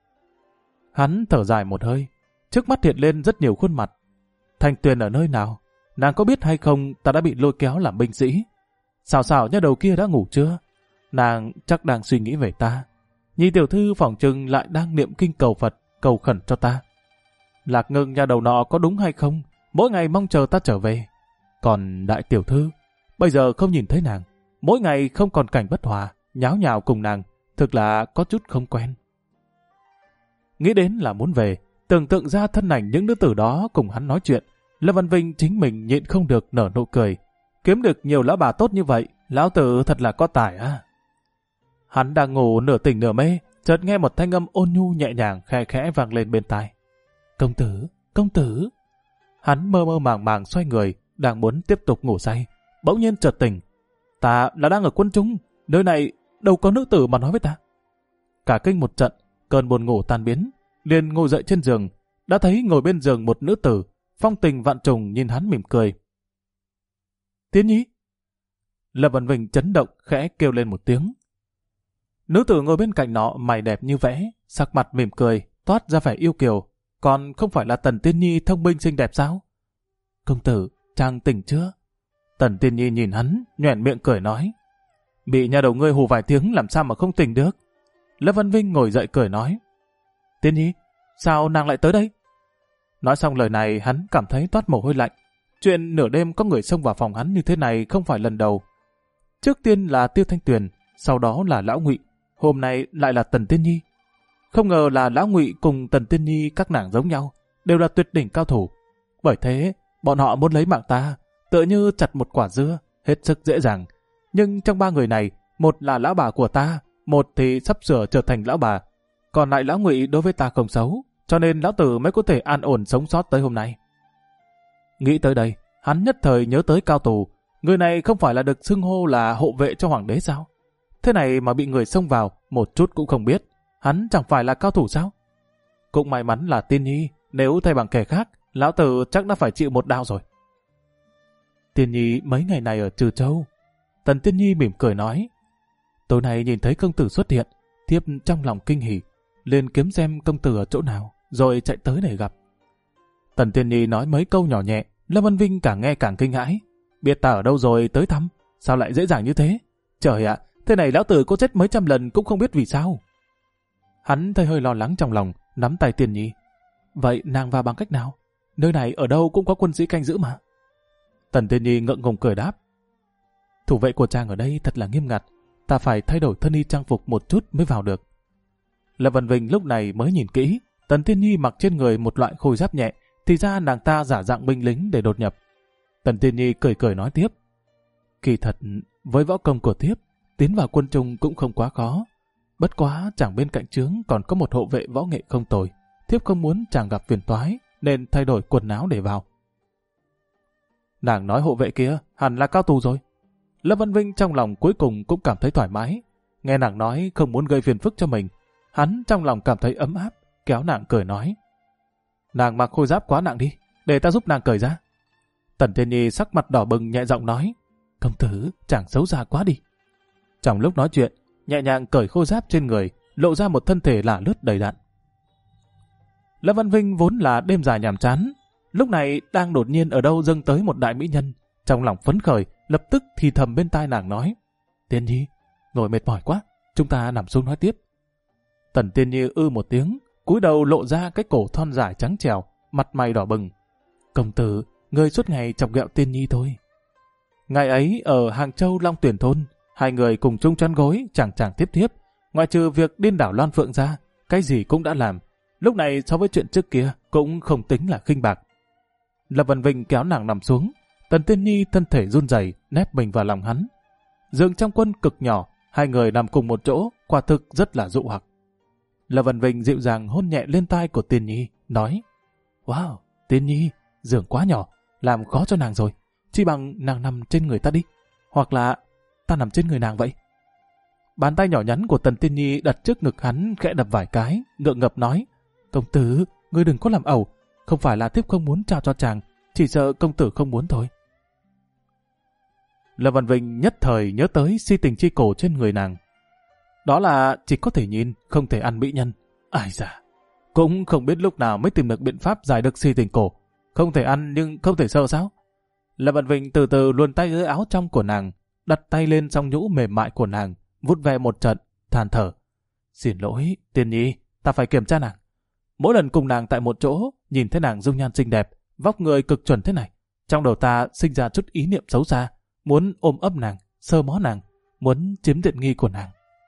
Hắn thở dài một hơi, trước mắt hiện lên rất nhiều khuôn mặt. Thanh Tuyền ở nơi nào? Nàng có biết hay không ta đã bị lôi kéo làm binh sĩ? Xào xào nha đầu kia đã ngủ chưa? Nàng chắc đang suy nghĩ về ta. Nhi tiểu thư phỏng chừng lại đang niệm kinh cầu Phật, cầu khẩn cho ta. Lạc Ngưng nha đầu nọ có đúng hay không? Mỗi ngày mong chờ ta trở về. Còn đại tiểu thư, bây giờ không nhìn thấy nàng. Mỗi ngày không còn cảnh bất hòa, nháo nhào cùng nàng, thực là có chút không quen. Nghĩ đến là muốn về, tưởng tượng ra thân ảnh những nữ tử đó cùng hắn nói chuyện, Lâm Văn Vinh chính mình nhịn không được nở nụ cười. Kiếm được nhiều lão bà tốt như vậy, lão tử thật là có tài á. Hắn đang ngủ nửa tỉnh nửa mê, chợt nghe một thanh âm ôn nhu nhẹ nhàng khe khẽ vang lên bên tai. Công tử, công tử. Hắn mơ mơ màng màng xoay người, đang muốn tiếp tục ngủ say, bỗng nhiên chợt tỉnh. Ta là đang ở quân trung, nơi này đâu có nữ tử mà nói với ta. Cả kinh một trận, cơn buồn ngủ tan biến, liền ngồi dậy trên giường, đã thấy ngồi bên giường một nữ tử, phong tình vạn trùng nhìn hắn mỉm cười. Tiến Nhi. Lâm Văn Vinh chấn động khẽ kêu lên một tiếng. Nữ tử ngồi bên cạnh nọ mày đẹp như vẽ, sắc mặt mỉm cười, toát ra vẻ yêu kiều. Còn không phải là Tần Tiên Nhi thông minh xinh đẹp sao? Công tử, chàng tỉnh chưa? Tần Tiên Nhi nhìn hắn, nhoẻn miệng cười nói. Bị nhà đầu ngươi hù vài tiếng làm sao mà không tỉnh được? Lâm Văn Vinh ngồi dậy cười nói. Tiên Nhi, sao nàng lại tới đây? Nói xong lời này hắn cảm thấy toát mồ hôi lạnh. Chuyện nửa đêm có người xông vào phòng hắn như thế này không phải lần đầu. Trước tiên là Tiêu Thanh Tuyền, sau đó là Lão Ngụy, hôm nay lại là Tần Tiên Nhi. Không ngờ là Lão Ngụy cùng Tần Tiên Nhi các nàng giống nhau, đều là tuyệt đỉnh cao thủ. Bởi thế, bọn họ muốn lấy mạng ta, tựa như chặt một quả dưa, hết sức dễ dàng. Nhưng trong 3 người này, một là lão bà của ta, một thì sắp sửa trở thành lão bà. Còn lại Lão Ngụy đối với ta không xấu, cho nên lão tử mới có thể an ổn sống sót tới hôm nay. Nghĩ tới đây, hắn nhất thời nhớ tới Cao Tù, Người này không phải là được xưng hô là hộ vệ cho hoàng đế sao? Thế này mà bị người xông vào, một chút cũng không biết. Hắn chẳng phải là cao thủ sao? Cũng may mắn là Tiên Nhi, nếu thay bằng kẻ khác, lão tử chắc đã phải chịu một đao rồi. Tiên Nhi mấy ngày này ở Trừ Châu. Tần Tiên Nhi mỉm cười nói, tối nay nhìn thấy công tử xuất hiện, thiếp trong lòng kinh hỉ, lên kiếm xem công tử ở chỗ nào, rồi chạy tới để gặp. Tần Tiên Nhi nói mấy câu nhỏ nhẹ, Lâm Vân Vinh càng nghe càng kinh hãi. Biết ta ở đâu rồi tới thăm, sao lại dễ dàng như thế? Trời ạ, thế này lão tử có chết mấy trăm lần cũng không biết vì sao. Hắn thấy hơi lo lắng trong lòng, nắm tay Tiên Nhi. Vậy nàng vào bằng cách nào? Nơi này ở đâu cũng có quân sĩ canh giữ mà. Tần Tiên Nhi ngượng ngùng cười đáp. Thủ vệ của chàng ở đây thật là nghiêm ngặt, ta phải thay đổi thân y trang phục một chút mới vào được. Lâm Vân Vinh lúc này mới nhìn kỹ, Tần Tiên Nhi mặc trên người một loại khôi giáp nhẹ, thì ra nàng ta giả dạng binh lính để đột nhập. Tần Tiên Nhi cười cười nói tiếp. Kỳ thật, với võ công của thiếp, tiến vào quân trung cũng không quá khó. Bất quá chàng bên cạnh trướng còn có một hộ vệ võ nghệ không tồi. Thiếp không muốn chàng gặp phiền toái, nên thay đổi quần áo để vào. Nàng nói hộ vệ kia hẳn là cao thủ rồi. Lâm Văn Vinh trong lòng cuối cùng cũng cảm thấy thoải mái. Nghe nàng nói không muốn gây phiền phức cho mình, hắn trong lòng cảm thấy ấm áp, kéo nàng cười nói. Nàng mặc khôi giáp quá nặng đi, để ta giúp nàng cởi ra. Tần Tiên Nhi sắc mặt đỏ bừng nhẹ giọng nói, công tử, chàng xấu xa quá đi. Trong lúc nói chuyện, nhẹ nhàng cởi khôi giáp trên người, lộ ra một thân thể lả lướt đầy đặn. Lâm Văn Vinh vốn là đêm dài nhàm chán, lúc này đang đột nhiên ở đâu dâng tới một đại mỹ nhân, trong lòng phấn khởi, lập tức thì thầm bên tai nàng nói, Tiên Nhi, ngồi mệt mỏi quá, chúng ta nằm xuống nói tiếp. Tần Tiên Nhi một tiếng, cúi đầu lộ ra cái cổ thon dài trắng trẻo, mặt mày đỏ bừng. Công tử, người suốt ngày chọc ghẹo Tiên Nhi thôi. Ngày ấy ở Hàng Châu Long Tuyển thôn, hai người cùng chung chăn gối, chẳng tiếp tiếp, ngoại trừ việc điên đảo Loan Phượng ra, cái gì cũng đã làm. Lúc này so với chuyện trước kia cũng không tính là khinh bạc. Lâm Văn Vinh kéo nàng nằm xuống, Tần Tiên Nhi thân thể run rẩy nép mình vào lòng hắn. Giường trong quân cực nhỏ, hai người nằm cùng một chỗ, quả thực rất là dụ hoặc. Lâm Văn Vinh dịu dàng hôn nhẹ lên tai của Tiên Nhi, nói, wow, Tiên Nhi, giường quá nhỏ, làm khó cho nàng rồi, chỉ bằng nàng nằm trên người ta đi, hoặc là ta nằm trên người nàng vậy. Bàn tay nhỏ nhắn của Tần Tiên Nhi đặt trước ngực hắn khẽ đập vài cái, ngượng ngập nói, công tử, ngươi đừng có làm ẩu, không phải là thiếp không muốn trao cho chàng, chỉ sợ công tử không muốn thôi. Lâm Văn Vinh nhất thời nhớ tới si tình chi cổ trên người nàng. Đó là chỉ có thể nhìn, không thể ăn mỹ nhân. Ai da, cũng không biết lúc nào mới tìm được biện pháp giải được si tình cổ. Không thể ăn nhưng không thể sờ sao? Lâm Văn Vinh từ từ luồn tay dưới áo trong của nàng, đặt tay lên song nhũ mềm mại của nàng, vút ve một trận, than thở. Xin lỗi, Tiên Nhi, ta phải kiểm tra nàng. Mỗi lần cùng nàng tại một chỗ, nhìn thấy nàng dung nhan xinh đẹp, vóc người cực chuẩn thế này, trong đầu ta sinh ra chút ý niệm xấu xa, muốn ôm ấp nàng, sơ mó nàng, muốn chiếm tiện nghi của nàng.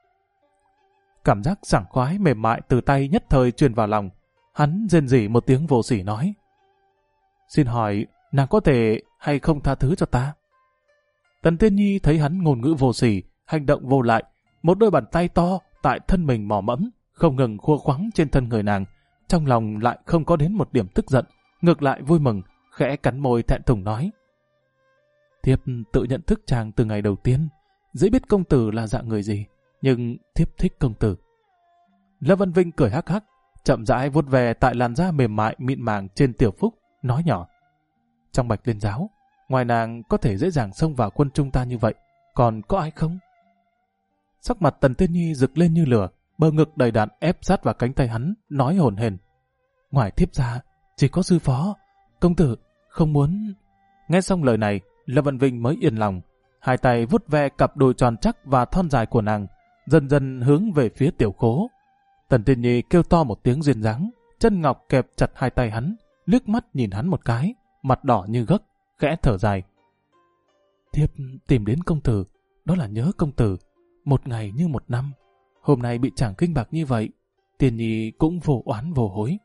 Cảm giác sảng khoái mềm mại từ tay nhất thời truyền vào lòng, hắn rên rỉ một tiếng vô sỉ nói, xin hỏi nàng có thể hay không tha thứ cho ta? Tần Tiên Nhi thấy hắn ngôn ngữ vô sỉ, hành động vô lại, một đôi bàn tay to tại thân mình mò mẫm, không ngừng khua khoắng trên thân người nàng, trong lòng lại không có đến một điểm tức giận, ngược lại vui mừng, khẽ cắn môi thẹn thùng nói, thiếp tự nhận thức chàng từ ngày đầu tiên, dễ biết công tử là dạng người gì, nhưng thiếp thích công tử. Lâm Văn Vinh cười hắc hắc, chậm rãi vuốt về tại làn da mềm mại mịn màng trên Tiểu Phúc, nói nhỏ, trong Bạch Liên giáo, ngoài nàng có thể dễ dàng xông vào quân trung ta như vậy, còn có ai không? Sắc mặt Tần Tiên Nhi rực lên như lửa, bờ ngực đầy đặn ép sát vào cánh tay hắn, nói hổn hển, ngoài thiếp ra chỉ có sư phó, công tử không muốn. Nghe xong lời này, Lâm Văn Vinh mới yên lòng, hai tay vuốt ve cặp đùi tròn chắc và thon dài của nàng, dần dần hướng về phía Tiểu Khố. Tần Tiên Nhi kêu to một tiếng duyên dáng, chân ngọc kẹp chặt hai tay hắn, liếc mắt nhìn hắn một cái, mặt đỏ như gấc, khẽ thở dài. Thiếp tìm đến công tử, đó là nhớ công tử, một ngày như một năm. Hôm nay bị chàng kinh bạc như vậy, Tiên Nhi cũng vô oán vô hối.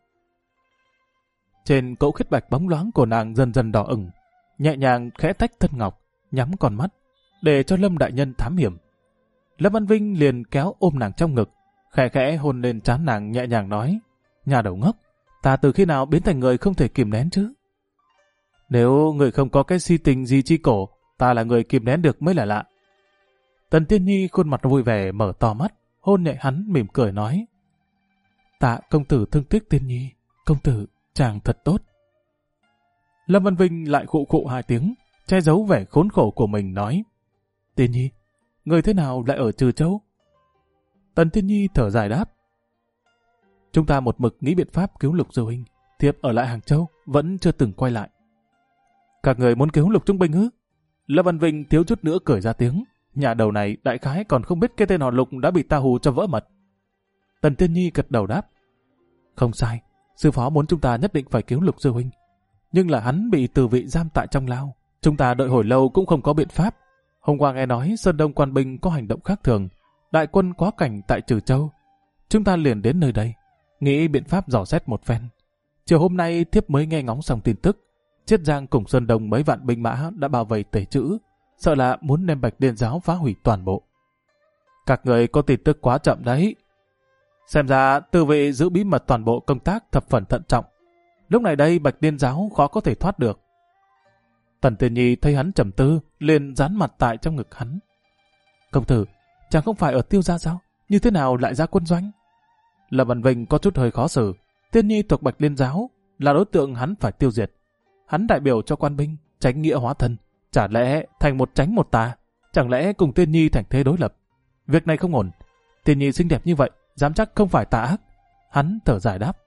Trên cỗ khiết bạch bóng loáng của nàng dần dần đỏ ửng, nhẹ nhàng khẽ tách thân ngọc, nhắm con mắt, để cho Lâm đại nhân thám hiểm. Lâm Văn Vinh liền kéo ôm nàng trong ngực, khẽ khẽ hôn lên trán nàng nhẹ nhàng nói, nhà đầu ngốc, ta từ khi nào biến thành người không thể kìm nén chứ? Nếu người không có cái si tình gì chi cổ, ta là người kìm nén được mới là lạ. Tần Tiên Nhi khuôn mặt vui vẻ mở to mắt, hôn nhẹ hắn mỉm cười nói. Tạ công tử thương tiếc Tiên Nhi, công tử chàng thật tốt. Lâm Văn Vinh lại khụ khụ 2 tiếng, che giấu vẻ khốn khổ của mình nói. Tiên Nhi, người thế nào lại ở Trừ Châu? Tần Tiên Nhi thở dài đáp. Chúng ta một mực nghĩ biện pháp cứu Lục sư huynh, thiếp ở lại Hàng Châu vẫn chưa từng quay lại. Các người muốn cứu Lục Trung Bình ư? Lâm Văn Vinh thiếu chút nữa cười ra tiếng. Nhà đầu này đại khái còn không biết cái tên họ Lục đã bị ta hù cho vỡ mật. Tần Tiên Nhi gật đầu đáp. Không sai, sư phó muốn chúng ta nhất định phải cứu Lục sư huynh. Nhưng là hắn bị từ vị giam tại trong lao. Chúng ta đợi hồi lâu cũng không có biện pháp. Hôm qua nghe nói Sơn Đông quan binh có hành động khác thường. Đại quân quá cảnh tại Trừ Châu. Chúng ta liền đến nơi đây, nghĩ biện pháp dò xét một phen. Chiều hôm nay thiếp mới nghe ngóng xong tin tức. Chiết Giang cùng Sơn Đông mấy vạn binh mã đã bao vây Tề Chữ, sợ là muốn đem Bạch Liên giáo phá hủy toàn bộ. Các người có tin tức quá chậm đấy. Xem ra từ vị giữ bí mật toàn bộ công tác thập phần thận trọng. Lúc này đây Bạch Liên giáo khó có thể thoát được. Tần Tiên Nhi thấy hắn trầm tư, liền dán mặt tại trong ngực hắn. Công tử, chàng không phải ở Tiêu gia sao? Như thế nào lại ra quân doanh? Lâm Văn Vinh có chút hơi khó xử. Tiên Nhi thuộc Bạch Liên giáo là đối tượng hắn phải tiêu diệt. Hắn đại biểu cho quan binh, tránh nghĩa hóa thân. Chả lẽ thành một tránh một tà? Chẳng lẽ cùng Tiên Nhi thành thế đối lập? Việc này không ổn. Tiên Nhi xinh đẹp như vậy, dám chắc không phải tà ác. Hắn thở dài đáp.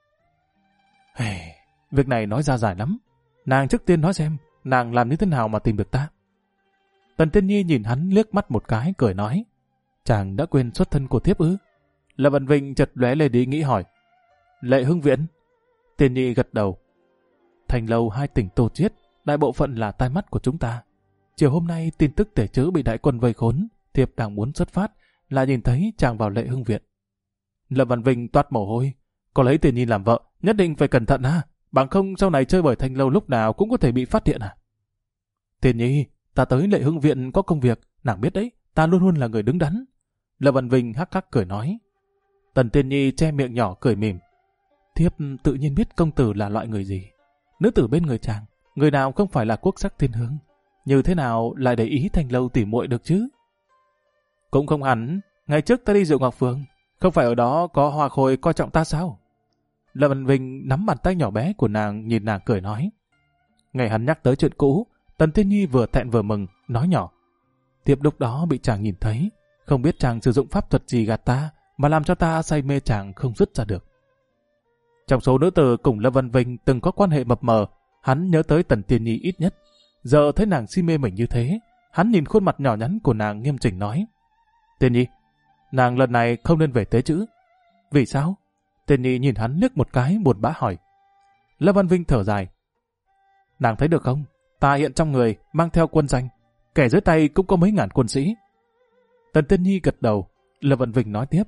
Việc này nói ra dài lắm. Nàng trước tiên nói xem, nàng làm như thế nào mà tìm được ta? Tần Tiên Nhi nhìn hắn liếc mắt một cái, cười nói. Chàng đã quên xuất thân của thiếp ư? Lâm Văn Vinh chợt lóe lên ý nghĩ hỏi. Lệ Hưng Viễn? Tiên Nhi gật đầu. Thành lâu 2 tỉnh Tô Chiết, đại bộ phận là tai mắt của chúng ta. Chiều hôm nay tin tức Tề Chữ bị đại quân vây khốn, thiếp đang muốn xuất phát, là nhìn thấy chàng vào Lệ Hưng Viện. Lâm Văn Vinh toát mồ hôi. Có lấy Tiên Nhi làm vợ, nhất định phải cẩn thận ha. Bằng không sau này chơi bời Thanh lâu lúc nào cũng có thể bị phát hiện à. Tiên Nhi, ta tới Lệ Hưng Viện có công việc, nàng biết đấy, ta luôn luôn là người đứng đắn. Lâm Văn Vinh hắc hắc cười nói. Tần Tiên Nhi che miệng nhỏ cười mỉm. Thiếp tự nhiên biết công tử là loại người gì. Nữ tử bên người chàng, người nào không phải là quốc sắc thiên hương, như thế nào lại để ý Thanh lâu tỉ muội được chứ? Cũng không hẳn, ngày trước ta đi rượu Ngọc Phường, không phải ở đó có Hoa Khôi coi trọng ta sao? Lâm Văn Vinh nắm bàn tay nhỏ bé của nàng, nhìn nàng cười nói. Ngày hắn nhắc tới chuyện cũ, Tần Tiên Nhi vừa thẹn vừa mừng, nói nhỏ. Tiếp lúc đó bị chàng nhìn thấy, không biết chàng sử dụng pháp thuật gì gạt ta, mà làm cho ta say mê chàng không dứt ra được. Trong số nữ tử cùng Lâm Văn Vinh từng có quan hệ mập mờ, hắn nhớ tới Tần Tiên Nhi ít nhất. Giờ thấy nàng si mê mình như thế, hắn nhìn khuôn mặt nhỏ nhắn của nàng nghiêm chỉnh nói. Tiên Nhi, nàng lần này không nên về Tế Chữ. Vì sao? Tiên Nhi nhìn hắn liếc một cái buồn bã hỏi. Lâm Văn Vinh thở dài. Nàng thấy được không? Ta hiện trong người mang theo quân danh, kẻ dưới tay cũng có mấy ngàn quân sĩ. Tần Tiên Nhi gật đầu. Lâm Văn Vinh nói tiếp.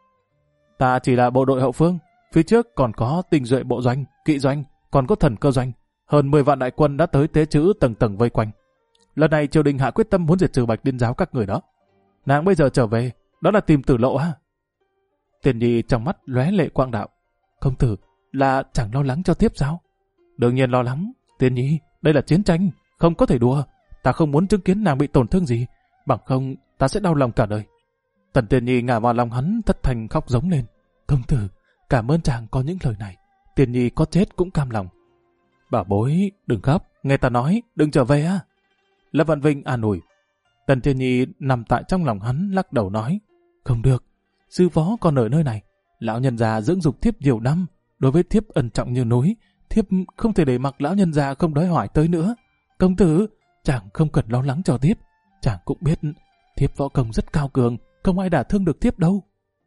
Ta chỉ là bộ đội hậu phương, phía trước còn có tinh duệ bộ doanh, kỵ doanh, còn có thần cơ doanh. Hơn 10 vạn đại quân đã tới Tế Chữ tầng tầng vây quanh. Lần này triều đình hạ quyết tâm muốn diệt trừ Bạch Liên giáo các người đó. Nàng bây giờ trở về, đó là tìm tử lộ ha. Tiên Nhi trong mắt lóe lệ quang đạo. Công tử, là chẳng lo lắng cho tiếp sao? Đương nhiên lo lắng. Tiên Nhi, đây là chiến tranh, không có thể đùa. Ta không muốn chứng kiến nàng bị tổn thương gì, bằng không ta sẽ đau lòng cả đời. Tần Tiên Nhi ngả vào lòng hắn thất thành khóc giống lên. Công tử, cảm ơn chàng có những lời này. Tiên Nhi có chết cũng cam lòng. Bảo bối, đừng khóc, nghe ta nói, đừng trở về á. Lâm Văn Vinh an ủi. Tần Tiên Nhi nằm tại trong lòng hắn lắc đầu nói. Không được, sư phó còn ở nơi này. Lão nhân già dưỡng dục thiếp nhiều năm, đối với thiếp ân trọng như núi, thiếp không thể để mặc lão nhân già không đói hỏi tới nữa. Công tử, chàng không cần lo lắng cho thiếp. Chàng cũng biết thiếp võ công rất cao cường, không ai đả thương được thiếp đâu.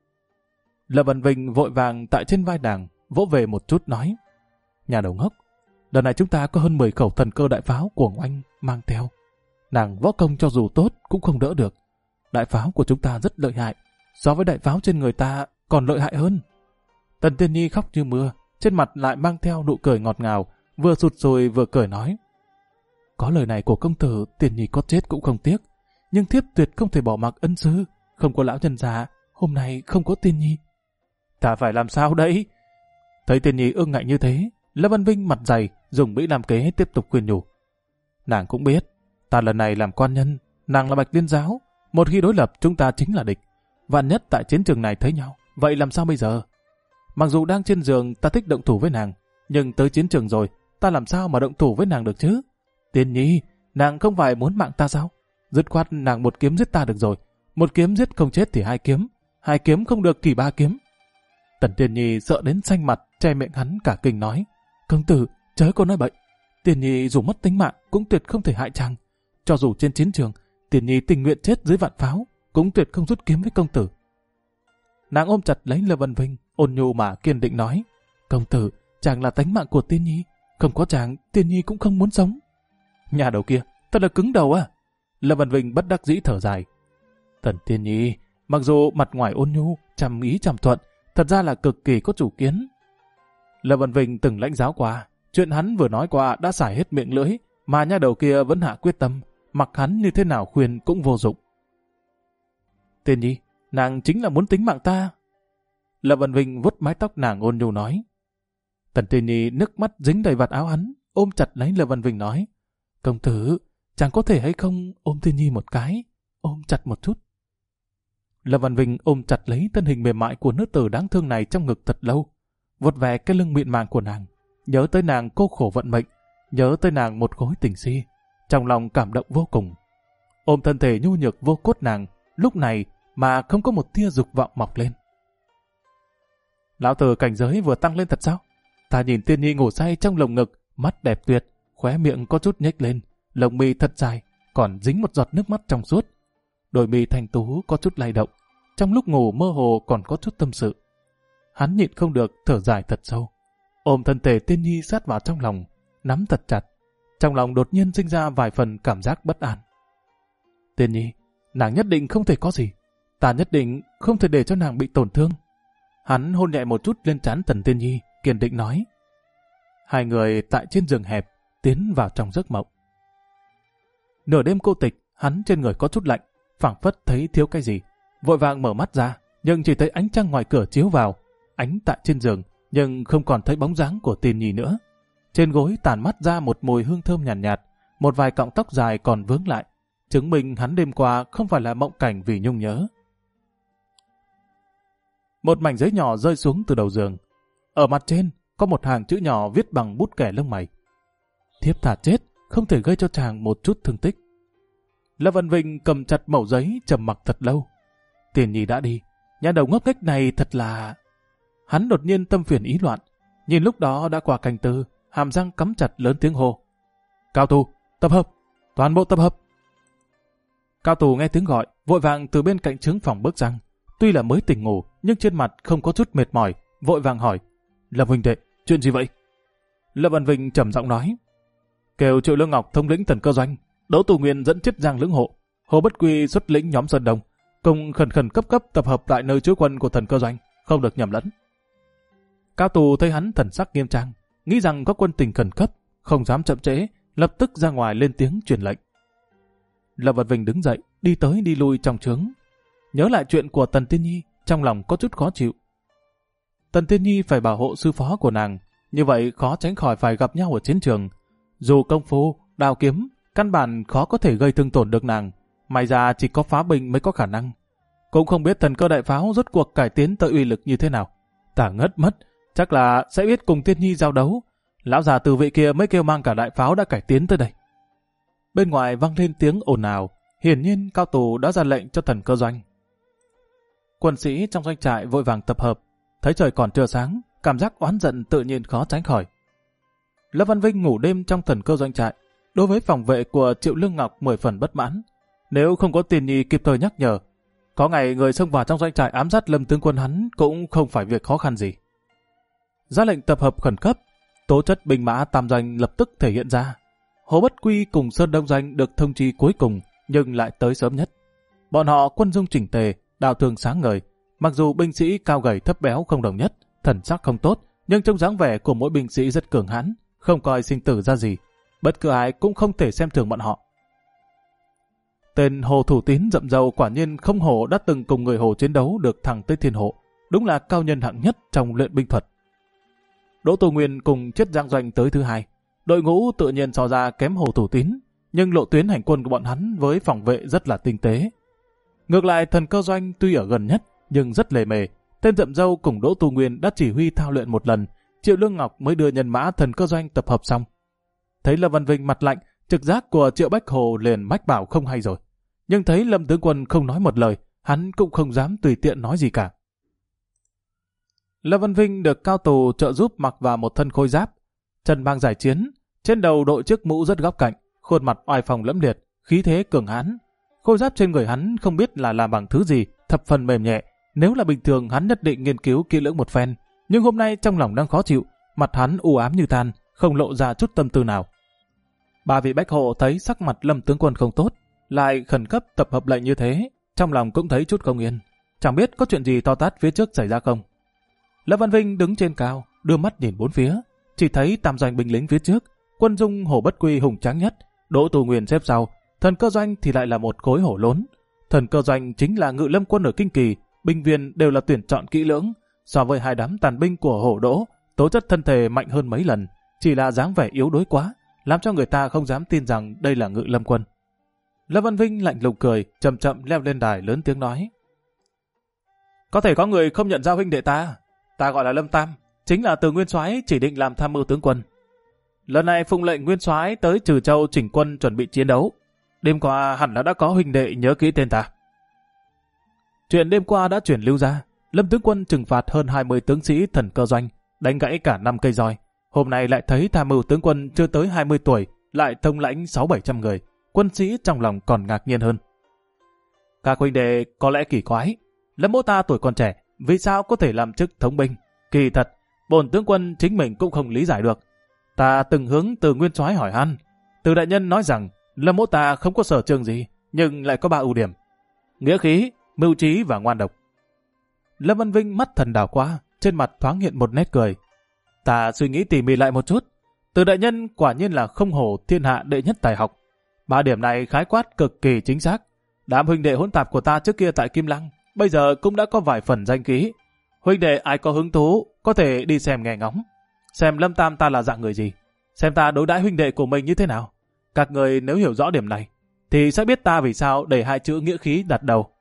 Lâm Văn Vinh vội vàng tại trên vai nàng, vỗ về một chút nói. Nhà đầu ngốc, đợt này chúng ta có hơn 10 khẩu thần cơ đại pháo của oanh mang theo. Nàng võ công cho dù tốt cũng không đỡ được. Đại pháo của chúng ta rất lợi hại, so với đại pháo trên người ta còn lợi hại hơn. Tần Tiên Nhi khóc như mưa, trên mặt lại mang theo nụ cười ngọt ngào, vừa sụt sùi vừa cười nói. Có lời này của công tử, Tiên Nhi có chết cũng không tiếc, nhưng thiếp tuyệt không thể bỏ mặc ân sư. Không có lão nhân già, hôm nay không có Tiên Nhi. Ta phải làm sao đấy? Thấy Tiên Nhi ương ngạnh như thế, Lâm Văn Vinh mặt dày, dùng bẫy làm kế tiếp tục khuyên nhủ. Nàng cũng biết, Ta lần này làm quan nhân, nàng là Bạch Liên giáo. Một khi đối lập chúng ta chính là địch. Vạn nhất tại chiến trường này thấy nhau, vậy làm sao bây giờ? Mặc dù đang trên giường ta thích động thủ với nàng, nhưng tới chiến trường rồi, ta làm sao mà động thủ với nàng được chứ? Tiên Nhi, nàng không phải muốn mạng ta sao? Dứt khoát nàng một kiếm giết ta được rồi. Một kiếm giết không chết thì hai kiếm không được thì ba kiếm. Tần Tiên Nhi sợ đến xanh mặt, che miệng hắn cả kinh nói: Công tử, chớ có nói bậy. Tiên Nhi dù mất tính mạng cũng tuyệt không thể hại chàng. Cho dù trên chiến trường, Tiên Nhi tình nguyện chết dưới vạn pháo, cũng tuyệt không rút kiếm với công tử. Nàng ôm chặt lấy Lê Vân Vinh, ôn nhu mà kiên định nói: Công tử, chàng là tánh mạng của Tiên Nhi, không có chàng, Tiên Nhi cũng không muốn sống. Nhà đầu kia, thật là cứng đầu à? Lê Vân Vinh bất đắc dĩ thở dài. Tần Tiên Nhi, mặc dù mặt ngoài ôn nhu, trăm ý trăm thuận, thật ra là cực kỳ có chủ kiến. Lê Vân Vinh từng lãnh giáo qua, chuyện hắn vừa nói qua đã xài hết miệng lưỡi, mà nhà đầu kia vẫn hạ quyết tâm, mặc hắn như thế nào khuyên cũng vô dụng. Tiên Nhi, nàng chính là muốn tính mạng ta. Lê Vân Vinh vuốt mái tóc nàng ôn nhu nói. Tần Tiên Nhi nước mắt dính đầy vạt áo hắn, ôm chặt lấy Lê Vân Vinh nói: Công tử, chàng có thể hay không ôm Tiên Nhi một cái, ôm chặt một chút. Lê Vân Vinh ôm chặt lấy thân hình mềm mại của nữ tử đáng thương này trong ngực thật lâu, vuốt về cái lưng mịn màng của nàng, nhớ tới nàng cô khổ vận mệnh, nhớ tới nàng một khối tình si, trong lòng cảm động vô cùng. Ôm thân thể nhu nhược vô cốt nàng, lúc này mà không có một tia dục vọng mọc lên. Lão tử cảnh giới vừa tăng lên thật sao? Ta nhìn Tiên Nhi ngủ say trong lồng ngực, mắt đẹp tuyệt, khóe miệng có chút nhếch lên, lông mi thật dài, còn dính một giọt nước mắt trong suốt. Đôi mi thanh tú có chút lay động, trong lúc ngủ mơ hồ còn có chút tâm sự. Hắn nhịn không được thở dài thật sâu, ôm thân thể Tiên Nhi sát vào trong lòng, nắm thật chặt. Trong lòng đột nhiên sinh ra vài phần cảm giác bất an. Tiên Nhi, nàng nhất định không thể có gì. Ta nhất định không thể để cho nàng bị tổn thương. Hắn hôn nhẹ một chút lên trán Tần Tiên Nhi, kiên định nói. Hai người tại trên giường hẹp, tiến vào trong giấc mộng. Nửa đêm cô tịch, hắn trên người có chút lạnh, phảng phất thấy thiếu cái gì. Vội vàng mở mắt ra, nhưng chỉ thấy ánh trăng ngoài cửa chiếu vào, ánh tại trên giường, nhưng không còn thấy bóng dáng của Tiên Nhi nữa. Trên gối tản mắt ra một mùi hương thơm nhàn nhạt, một vài cọng tóc dài còn vướng lại, chứng minh hắn đêm qua không phải là mộng cảnh vì nhung nhớ. Một mảnh giấy nhỏ rơi xuống từ đầu giường. Ở mặt trên có một hàng chữ nhỏ viết bằng bút kẻ lông mày. Thiếp thà chết, không thể gây cho chàng một chút thương tích. Lã Văn Vinh cầm chặt mẩu giấy trầm mặc thật lâu. Tiên Nhi đã đi, nhà đầu ngốc nghếch này thật là... Hắn đột nhiên tâm phiền ý loạn, nhìn lúc đó đã qua canh tư, hàm răng cắm chặt lớn tiếng hô. Cao thủ, tập hợp, toàn bộ tập hợp. Cao thủ nghe tiếng gọi, vội vàng từ bên cạnh trướng phòng bước ra. Tuy là mới tỉnh ngủ, nhưng trên mặt không có chút mệt mỏi, vội vàng hỏi. Lâm huynh đệ, chuyện gì vậy? Lâm Văn Vinh trầm giọng nói. Kêu Triệu Lương Ngọc thống lĩnh Thần Cơ Doanh, Đỗ Tù Nguyên dẫn chết Giang Lưỡng Hộ, Hồ Bất Quy xuất lĩnh nhóm Sơn Đông, cùng khẩn khẩn cấp cấp tập hợp tại nơi chứa quân của Thần Cơ Doanh, không được nhầm lẫn. Cao Tù thấy hắn thần sắc nghiêm trang, nghĩ rằng có quân tình khẩn cấp, không dám chậm trễ, lập tức ra ngoài lên tiếng truyền lệnh. Lâm Văn Vinh đứng dậy, đi tới đi lui trong trướng. Nhớ lại chuyện của Tần Tiên Nhi, trong lòng có chút khó chịu. Tần Tiên Nhi phải bảo hộ sư phó của nàng, như vậy khó tránh khỏi phải gặp nhau ở chiến trường. Dù công phu, đao kiếm, căn bản khó có thể gây thương tổn được nàng, may ra chỉ có phá binh mới có khả năng. Cũng không biết Thần Cơ đại pháo rốt cuộc cải tiến tới uy lực như thế nào. Ta ngất mất, chắc là sẽ biết cùng Tiên Nhi giao đấu. Lão già từ vị kia mới kêu mang cả đại pháo đã cải tiến tới đây. Bên ngoài vang lên tiếng ồn ào, hiển nhiên Cao Tù đã ra lệnh cho Thần Cơ Doanh. Quân sĩ trong doanh trại vội vàng tập hợp, thấy trời còn chưa sáng, cảm giác oán giận tự nhiên khó tránh khỏi. Lâm Văn Vinh ngủ đêm trong Thần Cơ Doanh trại, đối với phòng vệ của Triệu Lương Ngọc 10 phần bất mãn. Nếu không có Tiên Nhi kịp thời nhắc nhở, có ngày người xông vào trong doanh trại ám sát Lâm tướng quân hắn cũng không phải việc khó khăn gì. Ra lệnh tập hợp khẩn cấp, tố chất binh mã tam doanh lập tức thể hiện ra. Hồ Bất Quy cùng Sơn Đông Doanh được thông chi cuối cùng, nhưng lại tới sớm nhất. Bọn họ quân dung chỉnh tề, đạo thường sáng ngời, mặc dù binh sĩ cao gầy thấp béo không đồng nhất, thần sắc không tốt, nhưng trông dáng vẻ của mỗi binh sĩ rất cường hãn, không coi sinh tử ra gì, bất cứ ai cũng không thể xem thường bọn họ. Tên Hồ Thủ Tín rậm râu quả nhiên không hổ đã từng cùng người Hồ chiến đấu được thẳng tới thiên hộ, đúng là cao nhân hạng nhất trong luyện binh thuật. Đỗ Tù Nguyên cùng chết Giang Doanh tới thứ hai, đội ngũ tự nhiên so ra kém Hồ Thủ Tín, nhưng lộ tuyến hành quân của bọn hắn với phòng vệ rất là tinh tế. Ngược lại, Thần Cơ Doanh tuy ở gần nhất, nhưng rất lề mề. Tên Dậm Dâu cùng Đỗ Tu Nguyên đã chỉ huy thao luyện một lần, Triệu Lương Ngọc mới đưa nhân mã Thần Cơ Doanh tập hợp xong. Thấy Lâm Văn Vinh mặt lạnh, trực giác của Triệu Bách Hồ liền mách bảo không hay rồi. Nhưng thấy Lâm tướng quân không nói một lời, hắn cũng không dám tùy tiện nói gì cả. Lâm Văn Vinh được Cao Tù trợ giúp mặc vào một thân khôi giáp, chân mang giải chiến, trên đầu đội chiếc mũ rất góc cạnh, khuôn mặt oai phong lẫm liệt, khí thế cường hãn. Khôi giáp trên người hắn không biết là làm bằng thứ gì, thập phần mềm nhẹ. Nếu là bình thường hắn nhất định nghiên cứu kỹ lưỡng một phen, nhưng hôm nay trong lòng đang khó chịu, mặt hắn u ám như than, không lộ ra chút tâm tư nào. Ba vị bách hộ thấy sắc mặt Lâm tướng quân không tốt, lại khẩn cấp tập hợp lệnh như thế, trong lòng cũng thấy chút không yên, chẳng biết có chuyện gì to tát phía trước xảy ra không. Lâm Văn Vinh đứng trên cao, đưa mắt nhìn bốn phía, chỉ thấy tam doanh binh lính phía trước, Quân Dung Hổ Bất Quy hùng tráng nhất, Đỗ Tu Nguyên xếp sau, Thần Cơ Doanh thì lại là một khối hổ lốn. Thần Cơ Doanh chính là ngự lâm quân ở Kinh Kỳ, binh viên đều là tuyển chọn kỹ lưỡng, so với hai đám tàn binh của Hổ Đỗ, tố chất thân thể mạnh hơn mấy lần, chỉ là dáng vẻ yếu đuối quá, làm cho người ta không dám tin rằng đây là ngự lâm quân. Lâm Văn Vinh lạnh lùng cười, chậm chậm leo lên đài lớn tiếng nói: "Có thể có người không nhận ra huynh đệ ta gọi là Lâm Tam, chính là từ Nguyên Soái chỉ định làm tham mưu tướng quân. Lần này phụng lệnh Nguyên Soái tới Trừ Châu chỉnh quân chuẩn bị chiến đấu. Đêm qua hẳn là đã có huynh đệ nhớ kỹ tên ta." Chuyện đêm qua đã truyền lưu ra, Lâm tướng quân trừng phạt hơn 20 tướng sĩ Thần Cơ Doanh, đánh gãy cả 5 cây roi. Hôm nay lại thấy tham mưu tướng quân chưa tới 20 tuổi, lại thông lãnh 600-700 người, quân sĩ trong lòng còn ngạc nhiên hơn. Các huynh đệ có lẽ kỳ quái, Lâm mỗ ta tuổi còn trẻ, vì sao có thể làm chức thống binh? Kỳ thật, bổn tướng quân chính mình cũng không lý giải được. Ta từng hướng Từ Nguyên Soái hỏi han, Từ đại nhân nói rằng Lâm mỗ ta không có sở trường gì, nhưng lại có 3 ưu điểm: nghĩa khí, mưu trí và ngoan độc. Lâm Văn Vinh mắt thần đảo qua, trên mặt thoáng hiện một nét cười. Ta suy nghĩ tỉ mỉ lại một chút, Từ đại nhân quả nhiên là không hổ thiên hạ đệ nhất tài học. 3 điểm này khái quát cực kỳ chính xác. Đám huynh đệ hỗn tạp của ta trước kia tại Kim Lăng, bây giờ cũng đã có vài phần danh khí. Huynh đệ ai có hứng thú, có thể đi xem nghe ngóng, xem Lâm Tam ta là dạng người gì, xem ta đối đãi huynh đệ của mình như thế nào. Các người nếu hiểu rõ điểm này, thì sẽ biết ta vì sao để 2 chữ nghĩa khí đặt đầu.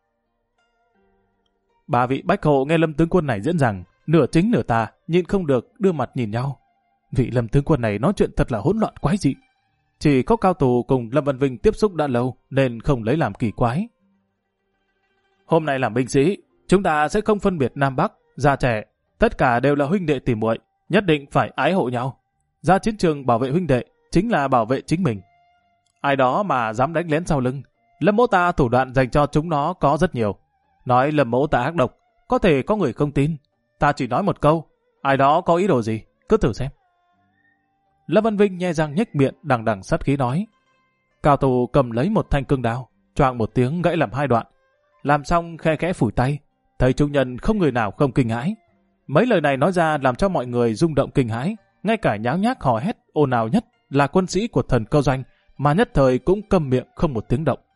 3 vị bách hộ nghe Lâm tướng quân này diễn rằng, nửa chính nửa tà, nhịn không được đưa mặt nhìn nhau. Vị Lâm tướng quân này nói chuyện thật là hỗn loạn quái dị. Chỉ có Cao Tù cùng Lâm Văn Vinh tiếp xúc đã lâu nên không lấy làm kỳ quái. Hôm nay làm binh sĩ, chúng ta sẽ không phân biệt nam bắc, già trẻ, tất cả đều là huynh đệ tỉ muội, nhất định phải ái hộ nhau. Ra chiến trường bảo vệ huynh đệ chính là bảo vệ chính mình. Ai đó mà dám đánh lén sau lưng, Lâm mỗ ta thủ đoạn dành cho chúng nó có rất nhiều. Nói Lâm mỗ ta ác độc, có thể có người không tin. Ta chỉ nói một câu, ai đó có ý đồ gì, cứ thử xem. Lâm Văn Vinh nhe răng nhếch miệng đằng đằng sát khí nói. Cao Tù cầm lấy một thanh cương đao, choàng một tiếng gãy làm 2 đoạn. Làm xong khe khẽ phủi tay, thấy chúng nhân không người nào không kinh hãi. Mấy lời này nói ra làm cho mọi người rung động kinh hãi, ngay cả nháo nhác hò hét ồn ào nhất là quân sĩ của Thần Cơ Doanh, mà nhất thời cũng câm miệng không một tiếng động.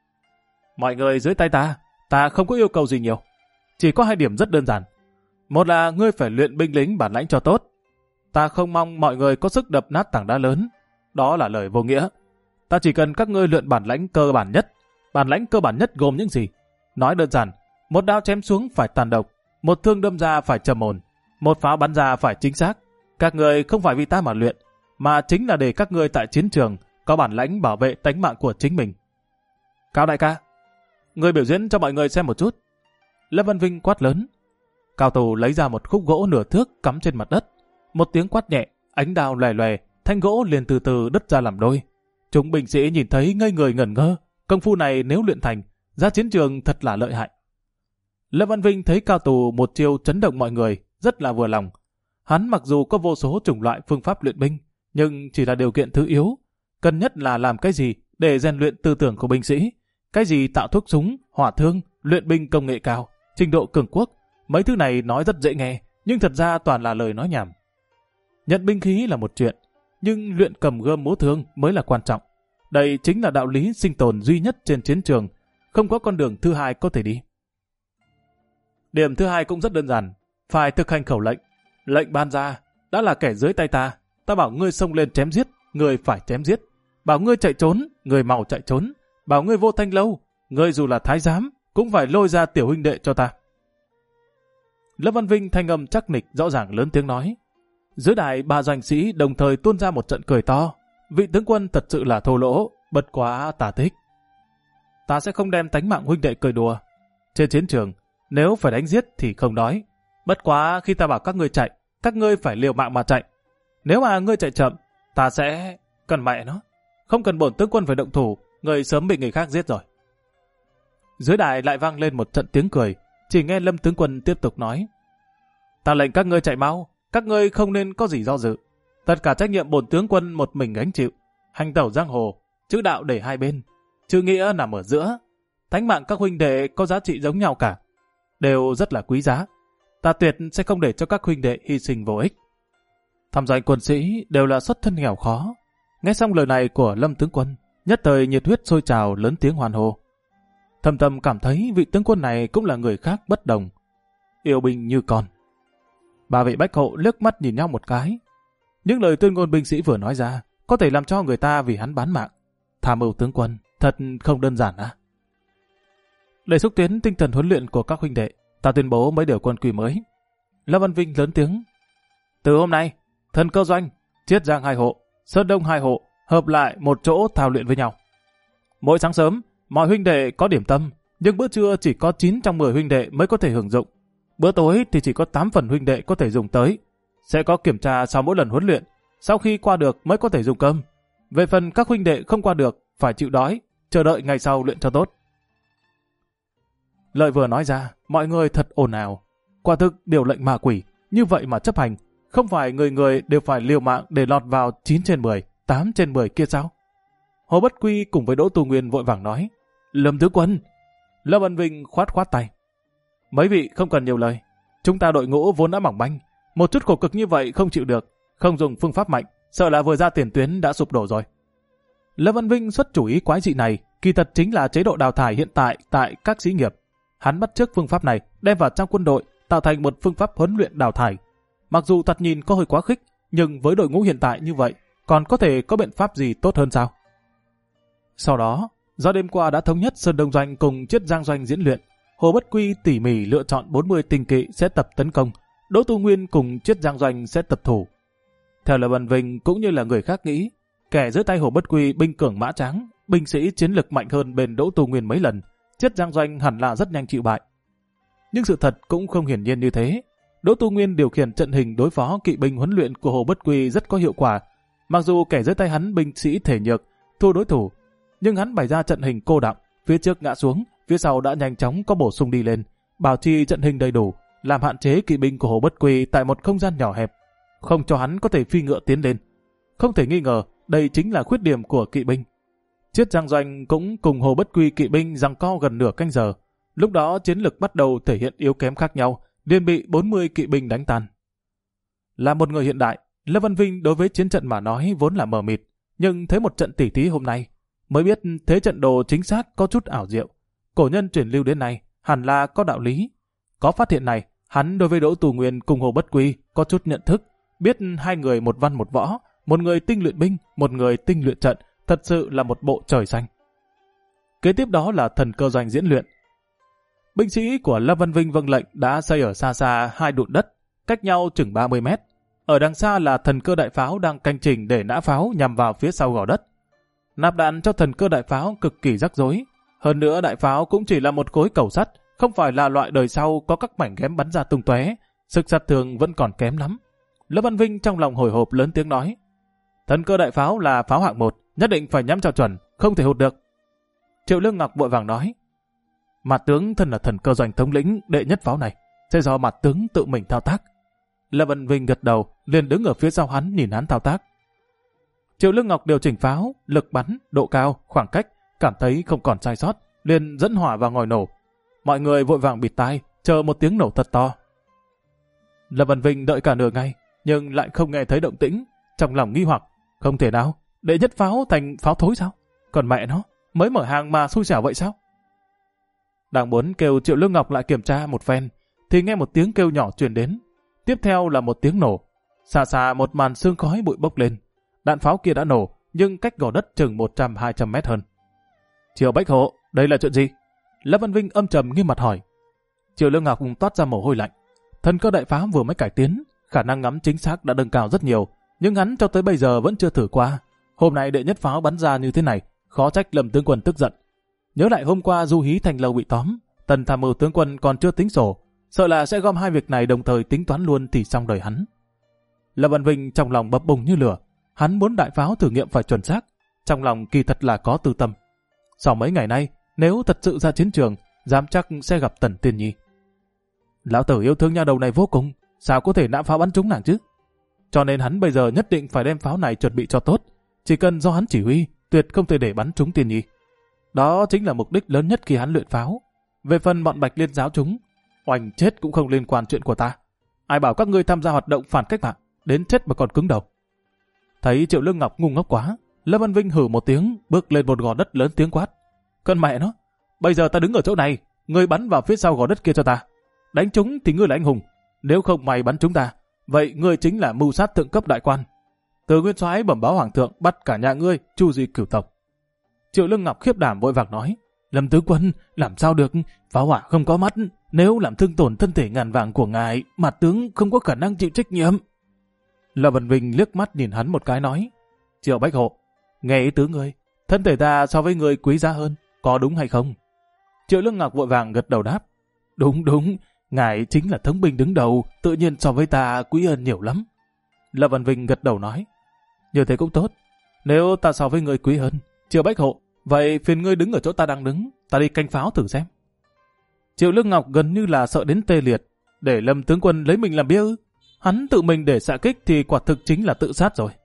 Mọi người dưới tay ta không có yêu cầu gì nhiều, chỉ có 2 điểm rất đơn giản. Một là ngươi phải luyện binh lính bản lãnh cho tốt. Ta không mong mọi người có sức đập nát tảng đá lớn, đó là lời vô nghĩa. Ta chỉ cần các ngươi luyện bản lãnh cơ bản nhất. Bản lãnh cơ bản nhất gồm những gì? Nói đơn giản, một đao chém xuống phải tàn độc, một thương đâm ra phải trầm ổn, một pháo bắn ra phải chính xác. Các ngươi không phải vì ta mà luyện, mà chính là để các ngươi tại chiến trường có bản lãnh bảo vệ tánh mạng của chính mình. Cao đại ca, ngươi biểu diễn cho mọi người xem một chút. Lâm Văn Vinh quát lớn. Cao Tù lấy ra một khúc gỗ nửa thước cắm trên mặt đất. Một tiếng quát nhẹ, ánh đao lòe lòe, thanh gỗ liền từ từ đứt ra làm đôi. Chúng binh sĩ nhìn thấy ngây người ngẩn ngơ, công phu này nếu luyện thành, ra chiến trường thật là lợi hại. Lâm Văn Vinh thấy Cao Tù một chiêu chấn động mọi người, rất là vừa lòng. Hắn mặc dù có vô số chủng loại phương pháp luyện binh, nhưng chỉ là điều kiện thứ yếu. Cần nhất là làm cái gì để rèn luyện tư tưởng của binh sĩ, cái gì tạo thuốc súng, hỏa thương, luyện binh công nghệ cao, trình độ cường quốc. Mấy thứ này nói rất dễ nghe, nhưng thật ra toàn là lời nói nhảm. Nhận binh khí là một chuyện, nhưng luyện cầm gươm múa thương mới là quan trọng. Đây chính là đạo lý sinh tồn duy nhất trên chiến trường, không có con đường thứ hai có thể đi. Điểm thứ hai cũng rất đơn giản, phải thực hành khẩu lệnh. Lệnh ban ra, đã là kẻ dưới tay ta bảo ngươi xông lên chém giết, ngươi phải chém giết. bảo ngươi chạy trốn, ngươi mau chạy trốn, bảo ngươi vô thanh lâu, ngươi dù là thái giám, cũng phải lôi ra tiểu huynh đệ cho ta. Lâm Văn Vinh thanh âm chắc nịch rõ ràng lớn tiếng nói. Dưới đài ba doanh sĩ đồng thời tuôn ra một trận cười to. Vị tướng quân thật sự là thô lỗ, bất quá ta thích. Ta sẽ không đem tánh mạng huynh đệ cười đùa. Trên chiến trường, nếu phải đánh giết thì không nói. Bất quá khi ta bảo các ngươi chạy, các ngươi phải liều mạng mà chạy. Nếu mà ngươi chạy chậm, ta sẽ... Cần mẹ nó. Không cần bổn tướng quân phải động thủ, người sớm bị người khác giết rồi. Dưới đài lại vang lên một trận tiếng cười, chỉ nghe Lâm tướng quân tiếp tục nói. Ta lệnh các ngươi chạy mau, các ngươi không nên có gì do dự. Tất cả trách nhiệm bổn tướng quân một mình gánh chịu. Hành tẩu giang hồ, chữ đạo để hai bên, chữ nghĩa nằm ở giữa. Thánh mạng các huynh đệ có giá trị giống nhau cả, đều rất là quý giá. Ta tuyệt sẽ không để cho các huynh đệ hy sinh vô ích. Tham doanh quân sĩ đều là xuất thân nghèo khó. Nghe xong lời này của Lâm tướng quân, nhất thời nhiệt huyết sôi trào, lớn tiếng hoan hô. Thầm thầm cảm thấy vị tướng quân này cũng là người khác bất đồng, yêu binh như con. Ba vị bách hộ liếc mắt nhìn nhau một cái. Những lời tuyên ngôn binh sĩ vừa nói ra có thể làm cho người ta vì hắn bán mạng. Tham mưu tướng quân thật không đơn giản à? Để xúc tiến tinh thần huấn luyện của các huynh đệ, ta tuyên bố mấy điều quân quy mới. Lâm Văn Vinh lớn tiếng. Từ hôm nay, Thần Cơ Doanh, Chiết Giang 2 hộ, Sơn Đông 2 hộ hợp lại một chỗ thao luyện với nhau. Mỗi sáng sớm, mọi huynh đệ có điểm tâm, nhưng bữa trưa chỉ có 9 trong 10 huynh đệ mới có thể hưởng dụng. Bữa tối thì chỉ có 8 phần huynh đệ có thể dùng tới. Sẽ có kiểm tra sau mỗi lần huấn luyện, sau khi qua được mới có thể dùng cơm. Về phần các huynh đệ không qua được, phải chịu đói, chờ đợi ngày sau luyện cho tốt. Lời vừa nói ra, mọi người thật ồn ào. Quả thực điều lệnh ma quỷ, như vậy mà chấp hành, không phải người người đều phải liều mạng để lọt vào 9 trên 10, 8 trên 10 kia sao? Hồ Bất Quy cùng với Đỗ Tu Nguyên vội vàng nói. Lâm tướng quân. Lâm Văn Vinh khoát khoát tay. Mấy vị không cần nhiều lời. Chúng ta đội ngũ vốn đã mỏng manh. Một chút khổ cực như vậy không chịu được. Không dùng phương pháp mạnh, sợ là vừa ra tiền tuyến đã sụp đổ rồi. Lâm Văn Vinh xuất chủ ý quái dị này, kỳ thật chính là chế độ đào thải hiện tại tại các xí nghiệp. Hắn bắt chước phương pháp này, đem vào trong quân đội, tạo thành một phương pháp huấn luyện đào thải. Mặc dù thật nhìn có hơi quá khích, nhưng với đội ngũ hiện tại như vậy, còn có thể có biện pháp gì tốt hơn sao? Sau đó, do đêm qua đã thống nhất Sơn Đông Doanh cùng Chiết Giang Doanh diễn luyện, Hồ Bất Quy tỉ mỉ lựa chọn 40 tinh kỵ sẽ tập tấn công, Đỗ Tu Nguyên cùng Chiết Giang Doanh sẽ tập thủ. Theo Lâm Văn Vinh cũng như là người khác nghĩ, kẻ dưới tay Hồ Bất Quy binh cường mã tráng, binh sĩ chiến lực mạnh hơn bên Đỗ Tu Nguyên mấy lần, Chiết Giang Doanh hẳn là rất nhanh chịu bại. Nhưng sự thật cũng không hiển nhiên như thế. Đỗ Tu Nguyên điều khiển trận hình đối phó kỵ binh huấn luyện của Hồ Bất Quy rất có hiệu quả. Mặc dù kẻ dưới tay hắn binh sĩ thể nhược, thua đối thủ, nhưng hắn bày ra trận hình cô đọng, phía trước ngã xuống, phía sau đã nhanh chóng có bổ sung đi lên, bảo trì trận hình đầy đủ, làm hạn chế kỵ binh của Hồ Bất Quy tại một không gian nhỏ hẹp, không cho hắn có thể phi ngựa tiến lên. Không thể nghi ngờ, đây chính là khuyết điểm của kỵ binh. Chiết Giang Doanh cũng cùng Hồ Bất Quy kỵ binh giằng co gần nửa canh giờ. Lúc đó chiến lực bắt đầu thể hiện yếu kém khác nhau, liền bị 40 kỵ binh đánh tan. Là một người hiện đại, Lâm Văn Vinh đối với chiến trận mà nói vốn là mờ mịt, nhưng thấy một trận tỉ thí hôm nay, mới biết thế trận đồ chính xác có chút ảo diệu. Cổ nhân truyền lưu đến nay, hẳn là có đạo lý. Có phát hiện này, hắn đối với Đỗ Tu Nguyên cùng Hồ Bất Quy có chút nhận thức, biết hai người một văn một võ, một người tinh luyện binh, một người tinh luyện trận, thật sự là một bộ trời xanh. Kế tiếp đó là Thần Cơ Doanh diễn luyện. Binh sĩ của Lâm Văn Vinh vâng lệnh đã xây ở xa xa 2 đụn đất, cách nhau chừng 30 mét. Ở đằng xa là Thần Cơ đại pháo đang canh chừng để nã pháo nhằm vào phía sau gò đất. Nạp đạn cho Thần Cơ đại pháo cực kỳ rắc rối. Hơn nữa đại pháo cũng chỉ là một khối cầu sắt, không phải là loại đời sau có các mảnh ghém bắn ra tung tóe, sức sát thương vẫn còn kém lắm. Lâm Văn Vinh trong lòng hồi hộp lớn tiếng nói: Thần Cơ đại pháo là pháo hạng 1, nhất định phải nhắm cho chuẩn, không thể hụt được. Triệu Lương Ngọc vội vàng nói: Mạt tướng thân là Thần Cơ Doanh thống lĩnh đệ nhất pháo này, sẽ do Mạt tướng tự mình thao tác. Lâm Văn Vinh gật đầu, liền đứng ở phía sau hắn nhìn hắn thao tác. Triệu Lương Ngọc điều chỉnh pháo, lực bắn, độ cao, khoảng cách, cảm thấy không còn sai sót, liền dẫn hỏa vào ngòi nổ. Mọi người vội vàng bịt tai, chờ một tiếng nổ thật to. Lâm Văn Vinh đợi cả nửa ngày, nhưng lại không nghe thấy động tĩnh, trong lòng nghi hoặc, không thể nào, đệ nhất pháo thành pháo thối sao? Còn mẹ nó, mới mở hàng mà xui xẻo vậy sao? Đang muốn kêu Triệu Lương Ngọc lại kiểm tra một phen, thì nghe một tiếng kêu nhỏ truyền đến. Tiếp theo là một tiếng nổ. Xa xa một màn sương khói bụi bốc lên. Đạn pháo kia đã nổ, nhưng cách gò đất chừng 100-200 mét hơn. Triệu Bách Hộ, đây là chuyện gì? Lâm Văn Vinh âm trầm nghiêm mặt hỏi. Triệu Lương Ngọc toát ra mồ hôi lạnh. Thần cơ đại pháo vừa mới cải tiến, khả năng ngắm chính xác đã nâng cao rất nhiều, nhưng hắn cho tới bây giờ vẫn chưa thử qua. Hôm nay đệ nhất pháo bắn ra như thế này, khó trách Lâm tướng quân tức giận. Nhớ lại hôm qua Du Hí Thành Lâu bị tóm, Tần tham mưu tướng quân còn chưa tính sổ, sợ là sẽ gom hai việc này đồng thời tính toán luôn thì xong đời hắn. Lâm Văn Vinh trong lòng bập bùng như lửa, hắn muốn đại pháo thử nghiệm phải chuẩn xác, trong lòng kỳ thật là có tư tâm. Sau mấy ngày nay, nếu thật sự ra chiến trường, dám chắc sẽ gặp Tần Tiên Nhi. Lão tử yêu thương nha đầu này vô cùng, sao có thể nã pháo bắn trúng nàng chứ? Cho nên hắn bây giờ nhất định phải đem pháo này chuẩn bị cho tốt, chỉ cần do hắn chỉ huy, tuyệt không thể để bắn trúng Tiên Nhi. Đó chính là mục đích lớn nhất khi hắn luyện pháo. Về phần bọn Bạch Liên giáo chúng, oanh chết cũng không liên quan chuyện của ta. Ai bảo các ngươi tham gia hoạt động phản cách mạng, đến chết mà còn cứng đầu. Thấy Triệu Lương Ngọc ngu ngốc quá, Lâm Văn Vinh hử một tiếng, bước lên một gò đất lớn tiếng quát. Con mẹ nó, bây giờ ta đứng ở chỗ này, ngươi bắn vào phía sau gò đất kia cho ta. Đánh trúng thì ngươi là anh hùng, nếu không mày bắn chúng ta, vậy ngươi chính là mưu sát thượng cấp đại quan. Từ Nguyên Soái bẩm báo hoàng thượng bắt cả nhà ngươi chu diệt cửu tộc. Triệu Lương Ngọc khiếp đảm vội vàng nói, Lâm tướng quân, làm sao được, pháo hỏa không có mắt, nếu làm thương tổn thân thể ngàn vàng của ngài, mặt tướng không có khả năng chịu trách nhiệm. Lâm Văn Vinh liếc mắt nhìn hắn một cái nói, Triệu Bách Hộ, nghe ý tứ ngươi, thân thể ta so với ngươi quý giá hơn, có đúng hay không? Triệu Lương Ngọc vội vàng gật đầu đáp, đúng, ngài chính là thống binh đứng đầu, tự nhiên so với ta quý hơn nhiều lắm. Lâm Văn Vinh gật đầu nói, như thế cũng tốt, nếu ta so với ngươi quý hơn, Triệu Bách Hộ, vậy phiền ngươi đứng ở chỗ ta đang đứng, ta đi canh pháo thử xem. Triệu Lương Ngọc gần như là sợ đến tê liệt, để Lâm tướng quân lấy mình làm bia ư? Hắn tự mình để xạ kích thì quả thực chính là tự sát rồi.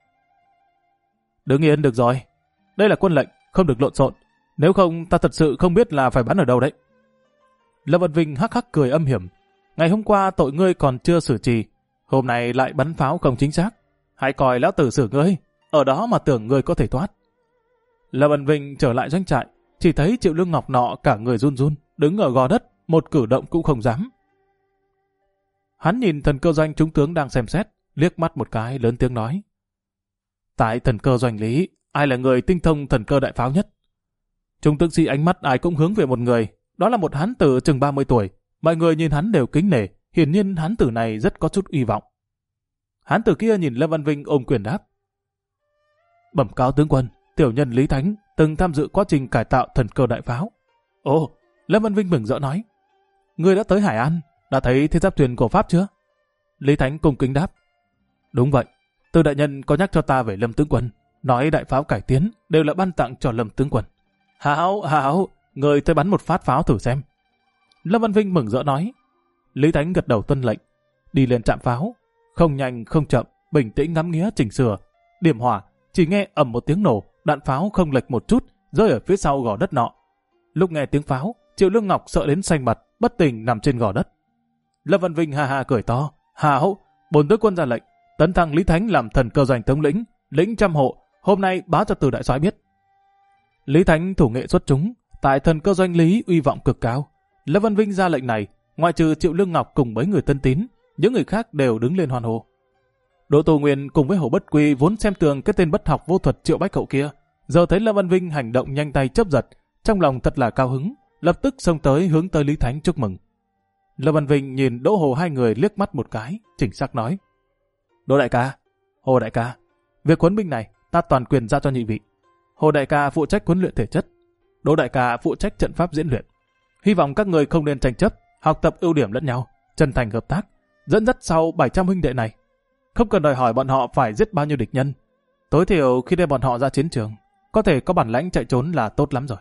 Đứng yên được rồi, đây là quân lệnh, không được lộn xộn, nếu không ta thật sự không biết là phải bắn ở đâu đấy. Lâm Văn Vinh hắc hắc cười âm hiểm, ngày hôm qua tội ngươi còn chưa xử trì, hôm nay lại bắn pháo không chính xác, hãy coi lão tử xử ngươi, ở đó mà tưởng ngươi có thể thoát. Lâm Văn Vinh trở lại doanh trại, chỉ thấy Triệu Lương Ngọc nọ cả người run run, đứng ở gò đất, một cử động cũng không dám. Hắn nhìn thần cơ doanh chúng tướng đang xem xét, liếc mắt một cái lớn tiếng nói. Tại thần cơ doanh lý, ai là người tinh thông thần cơ đại pháo nhất? Chúng tướng sĩ ánh mắt ai cũng hướng về một người, đó là một hán tử chừng 30 tuổi, mọi người nhìn hắn đều kính nể, hiển nhiên hán tử này rất có chút uy vọng. Hán tử kia nhìn Lâm Văn Vinh ôm quyền đáp. Bẩm cáo tướng quân, tiểu nhân Lý Thánh từng tham dự quá trình cải tạo thần cơ đại pháo. Ồ, Lâm Văn Vinh mừng rỡ nói. Ngươi đã tới Hải An, đã thấy thiết giáp thuyền của Pháp chưa? Lý Thánh cung kính đáp. Đúng vậy, Từ đại nhân có nhắc cho ta về Lâm tướng quân, nói đại pháo cải tiến đều là ban tặng cho Lâm tướng quân. Hảo, người tới bắn một phát pháo thử xem. Lâm Văn Vinh mừng rỡ nói. Lý Thánh gật đầu tuân lệnh, đi lên trạm pháo, không nhanh không chậm, bình tĩnh ngắm nghía chỉnh sửa, điểm hỏa, chỉ nghe ầm một tiếng nổ, đạn pháo không lệch một chút, rơi ở phía sau gò đất nọ. Lúc nghe tiếng pháo, Triệu Lương Ngọc sợ đến xanh mặt, bất tỉnh nằm trên gò đất. Lâm Văn Vinh ha ha cười to, hảo, bổn tướng quân ra lệnh, tấn thăng Lý Thánh làm thần cơ doanh thống lĩnh, lĩnh 100 hộ, hôm nay báo cho Từ đại soái biết. Lý Thánh thủ nghệ xuất chúng, tại thần cơ doanh Lý uy vọng cực cao. Lâm Văn Vinh ra lệnh này, ngoại trừ Triệu Lương Ngọc cùng mấy người thân tín, những người khác đều đứng lên hoan hô. Đỗ Tô Nguyên cùng với Hồ Bất Quy vốn xem tường cái tên bất học vô thuật Triệu Bách Hậu kia, giờ thấy Lâm Văn Vinh hành động nhanh tay chớp giật, trong lòng thật là cao hứng, lập tức xông tới hướng tới Lý Thánh chúc mừng. Lâm Văn Vinh nhìn Đỗ Hồ hai người liếc mắt một cái, chỉnh sắc nói: Đỗ đại ca, Hồ đại ca, việc huấn binh này ta toàn quyền giao cho nhị vị. Hồ đại ca phụ trách huấn luyện thể chất, Đỗ đại ca phụ trách trận pháp diễn luyện. Hy vọng các người không nên tranh chấp, học tập ưu điểm lẫn nhau, chân thành hợp tác, dẫn dắt sau 700 huynh đệ này. Không cần đòi hỏi bọn họ phải giết bao nhiêu địch nhân, tối thiểu khi đem bọn họ ra chiến trường, có thể có bản lãnh chạy trốn là tốt lắm rồi.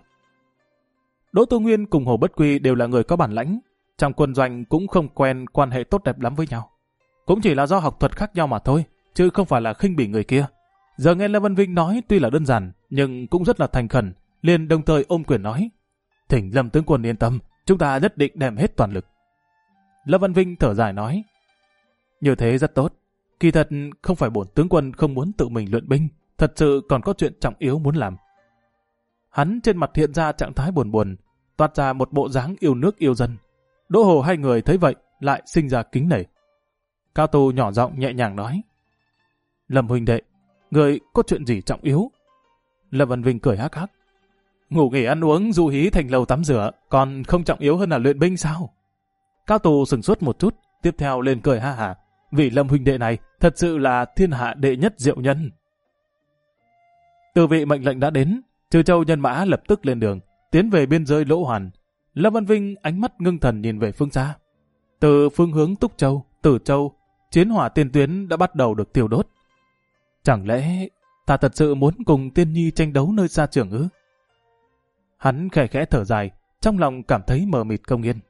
Đỗ Tô Nguyên cùng Hồ Bất Quy đều là người có bản lãnh, trong quân doanh cũng không quen quan hệ tốt đẹp lắm với nhau. Cũng chỉ là do học thuật khác nhau mà thôi, chứ không phải là khinh bỉ người kia. Giờ nghe Lâm Văn Vinh nói tuy là đơn giản, nhưng cũng rất là thành khẩn, liền đồng thời ôm quyền nói: Thỉnh Lâm tướng quân yên tâm, chúng ta nhất định đem hết toàn lực. Lâm Văn Vinh thở dài nói: Như thế rất tốt. Kỳ thật không phải bổn tướng quân không muốn tự mình luyện binh, thật sự còn có chuyện trọng yếu muốn làm. Hắn trên mặt hiện ra trạng thái buồn buồn, toát ra một bộ dáng yêu nước yêu dân. Đỗ Hồ hai người thấy vậy lại sinh ra kính nể. Cao Tu nhỏ giọng nhẹ nhàng nói: Lâm huynh đệ, người có chuyện gì trọng yếu? Lâm Văn Vinh cười hắc hắc. Ngủ nghỉ ăn uống, du hí thành lầu tắm rửa, còn không trọng yếu hơn là luyện binh sao? Cao Tù sửng sốt một chút, tiếp theo lên cười ha hả. Vì Lâm huynh đệ này thật sự là thiên hạ đệ nhất diệu nhân. Từ vị mệnh lệnh đã đến, Trừ Châu nhân mã lập tức lên đường, tiến về biên giới Lỗ Hoàn. Lâm Văn Vinh ánh mắt ngưng thần nhìn về phương xa. Từ phương hướng Túc Châu, Tử Châu, chiến hỏa tiền tuyến đã bắt đầu được tiêu đốt. Chẳng lẽ ta thật sự muốn cùng Tiên Nhi tranh đấu nơi xa trường ư? Hắn khẽ khẽ thở dài, trong lòng cảm thấy mờ mịt không yên.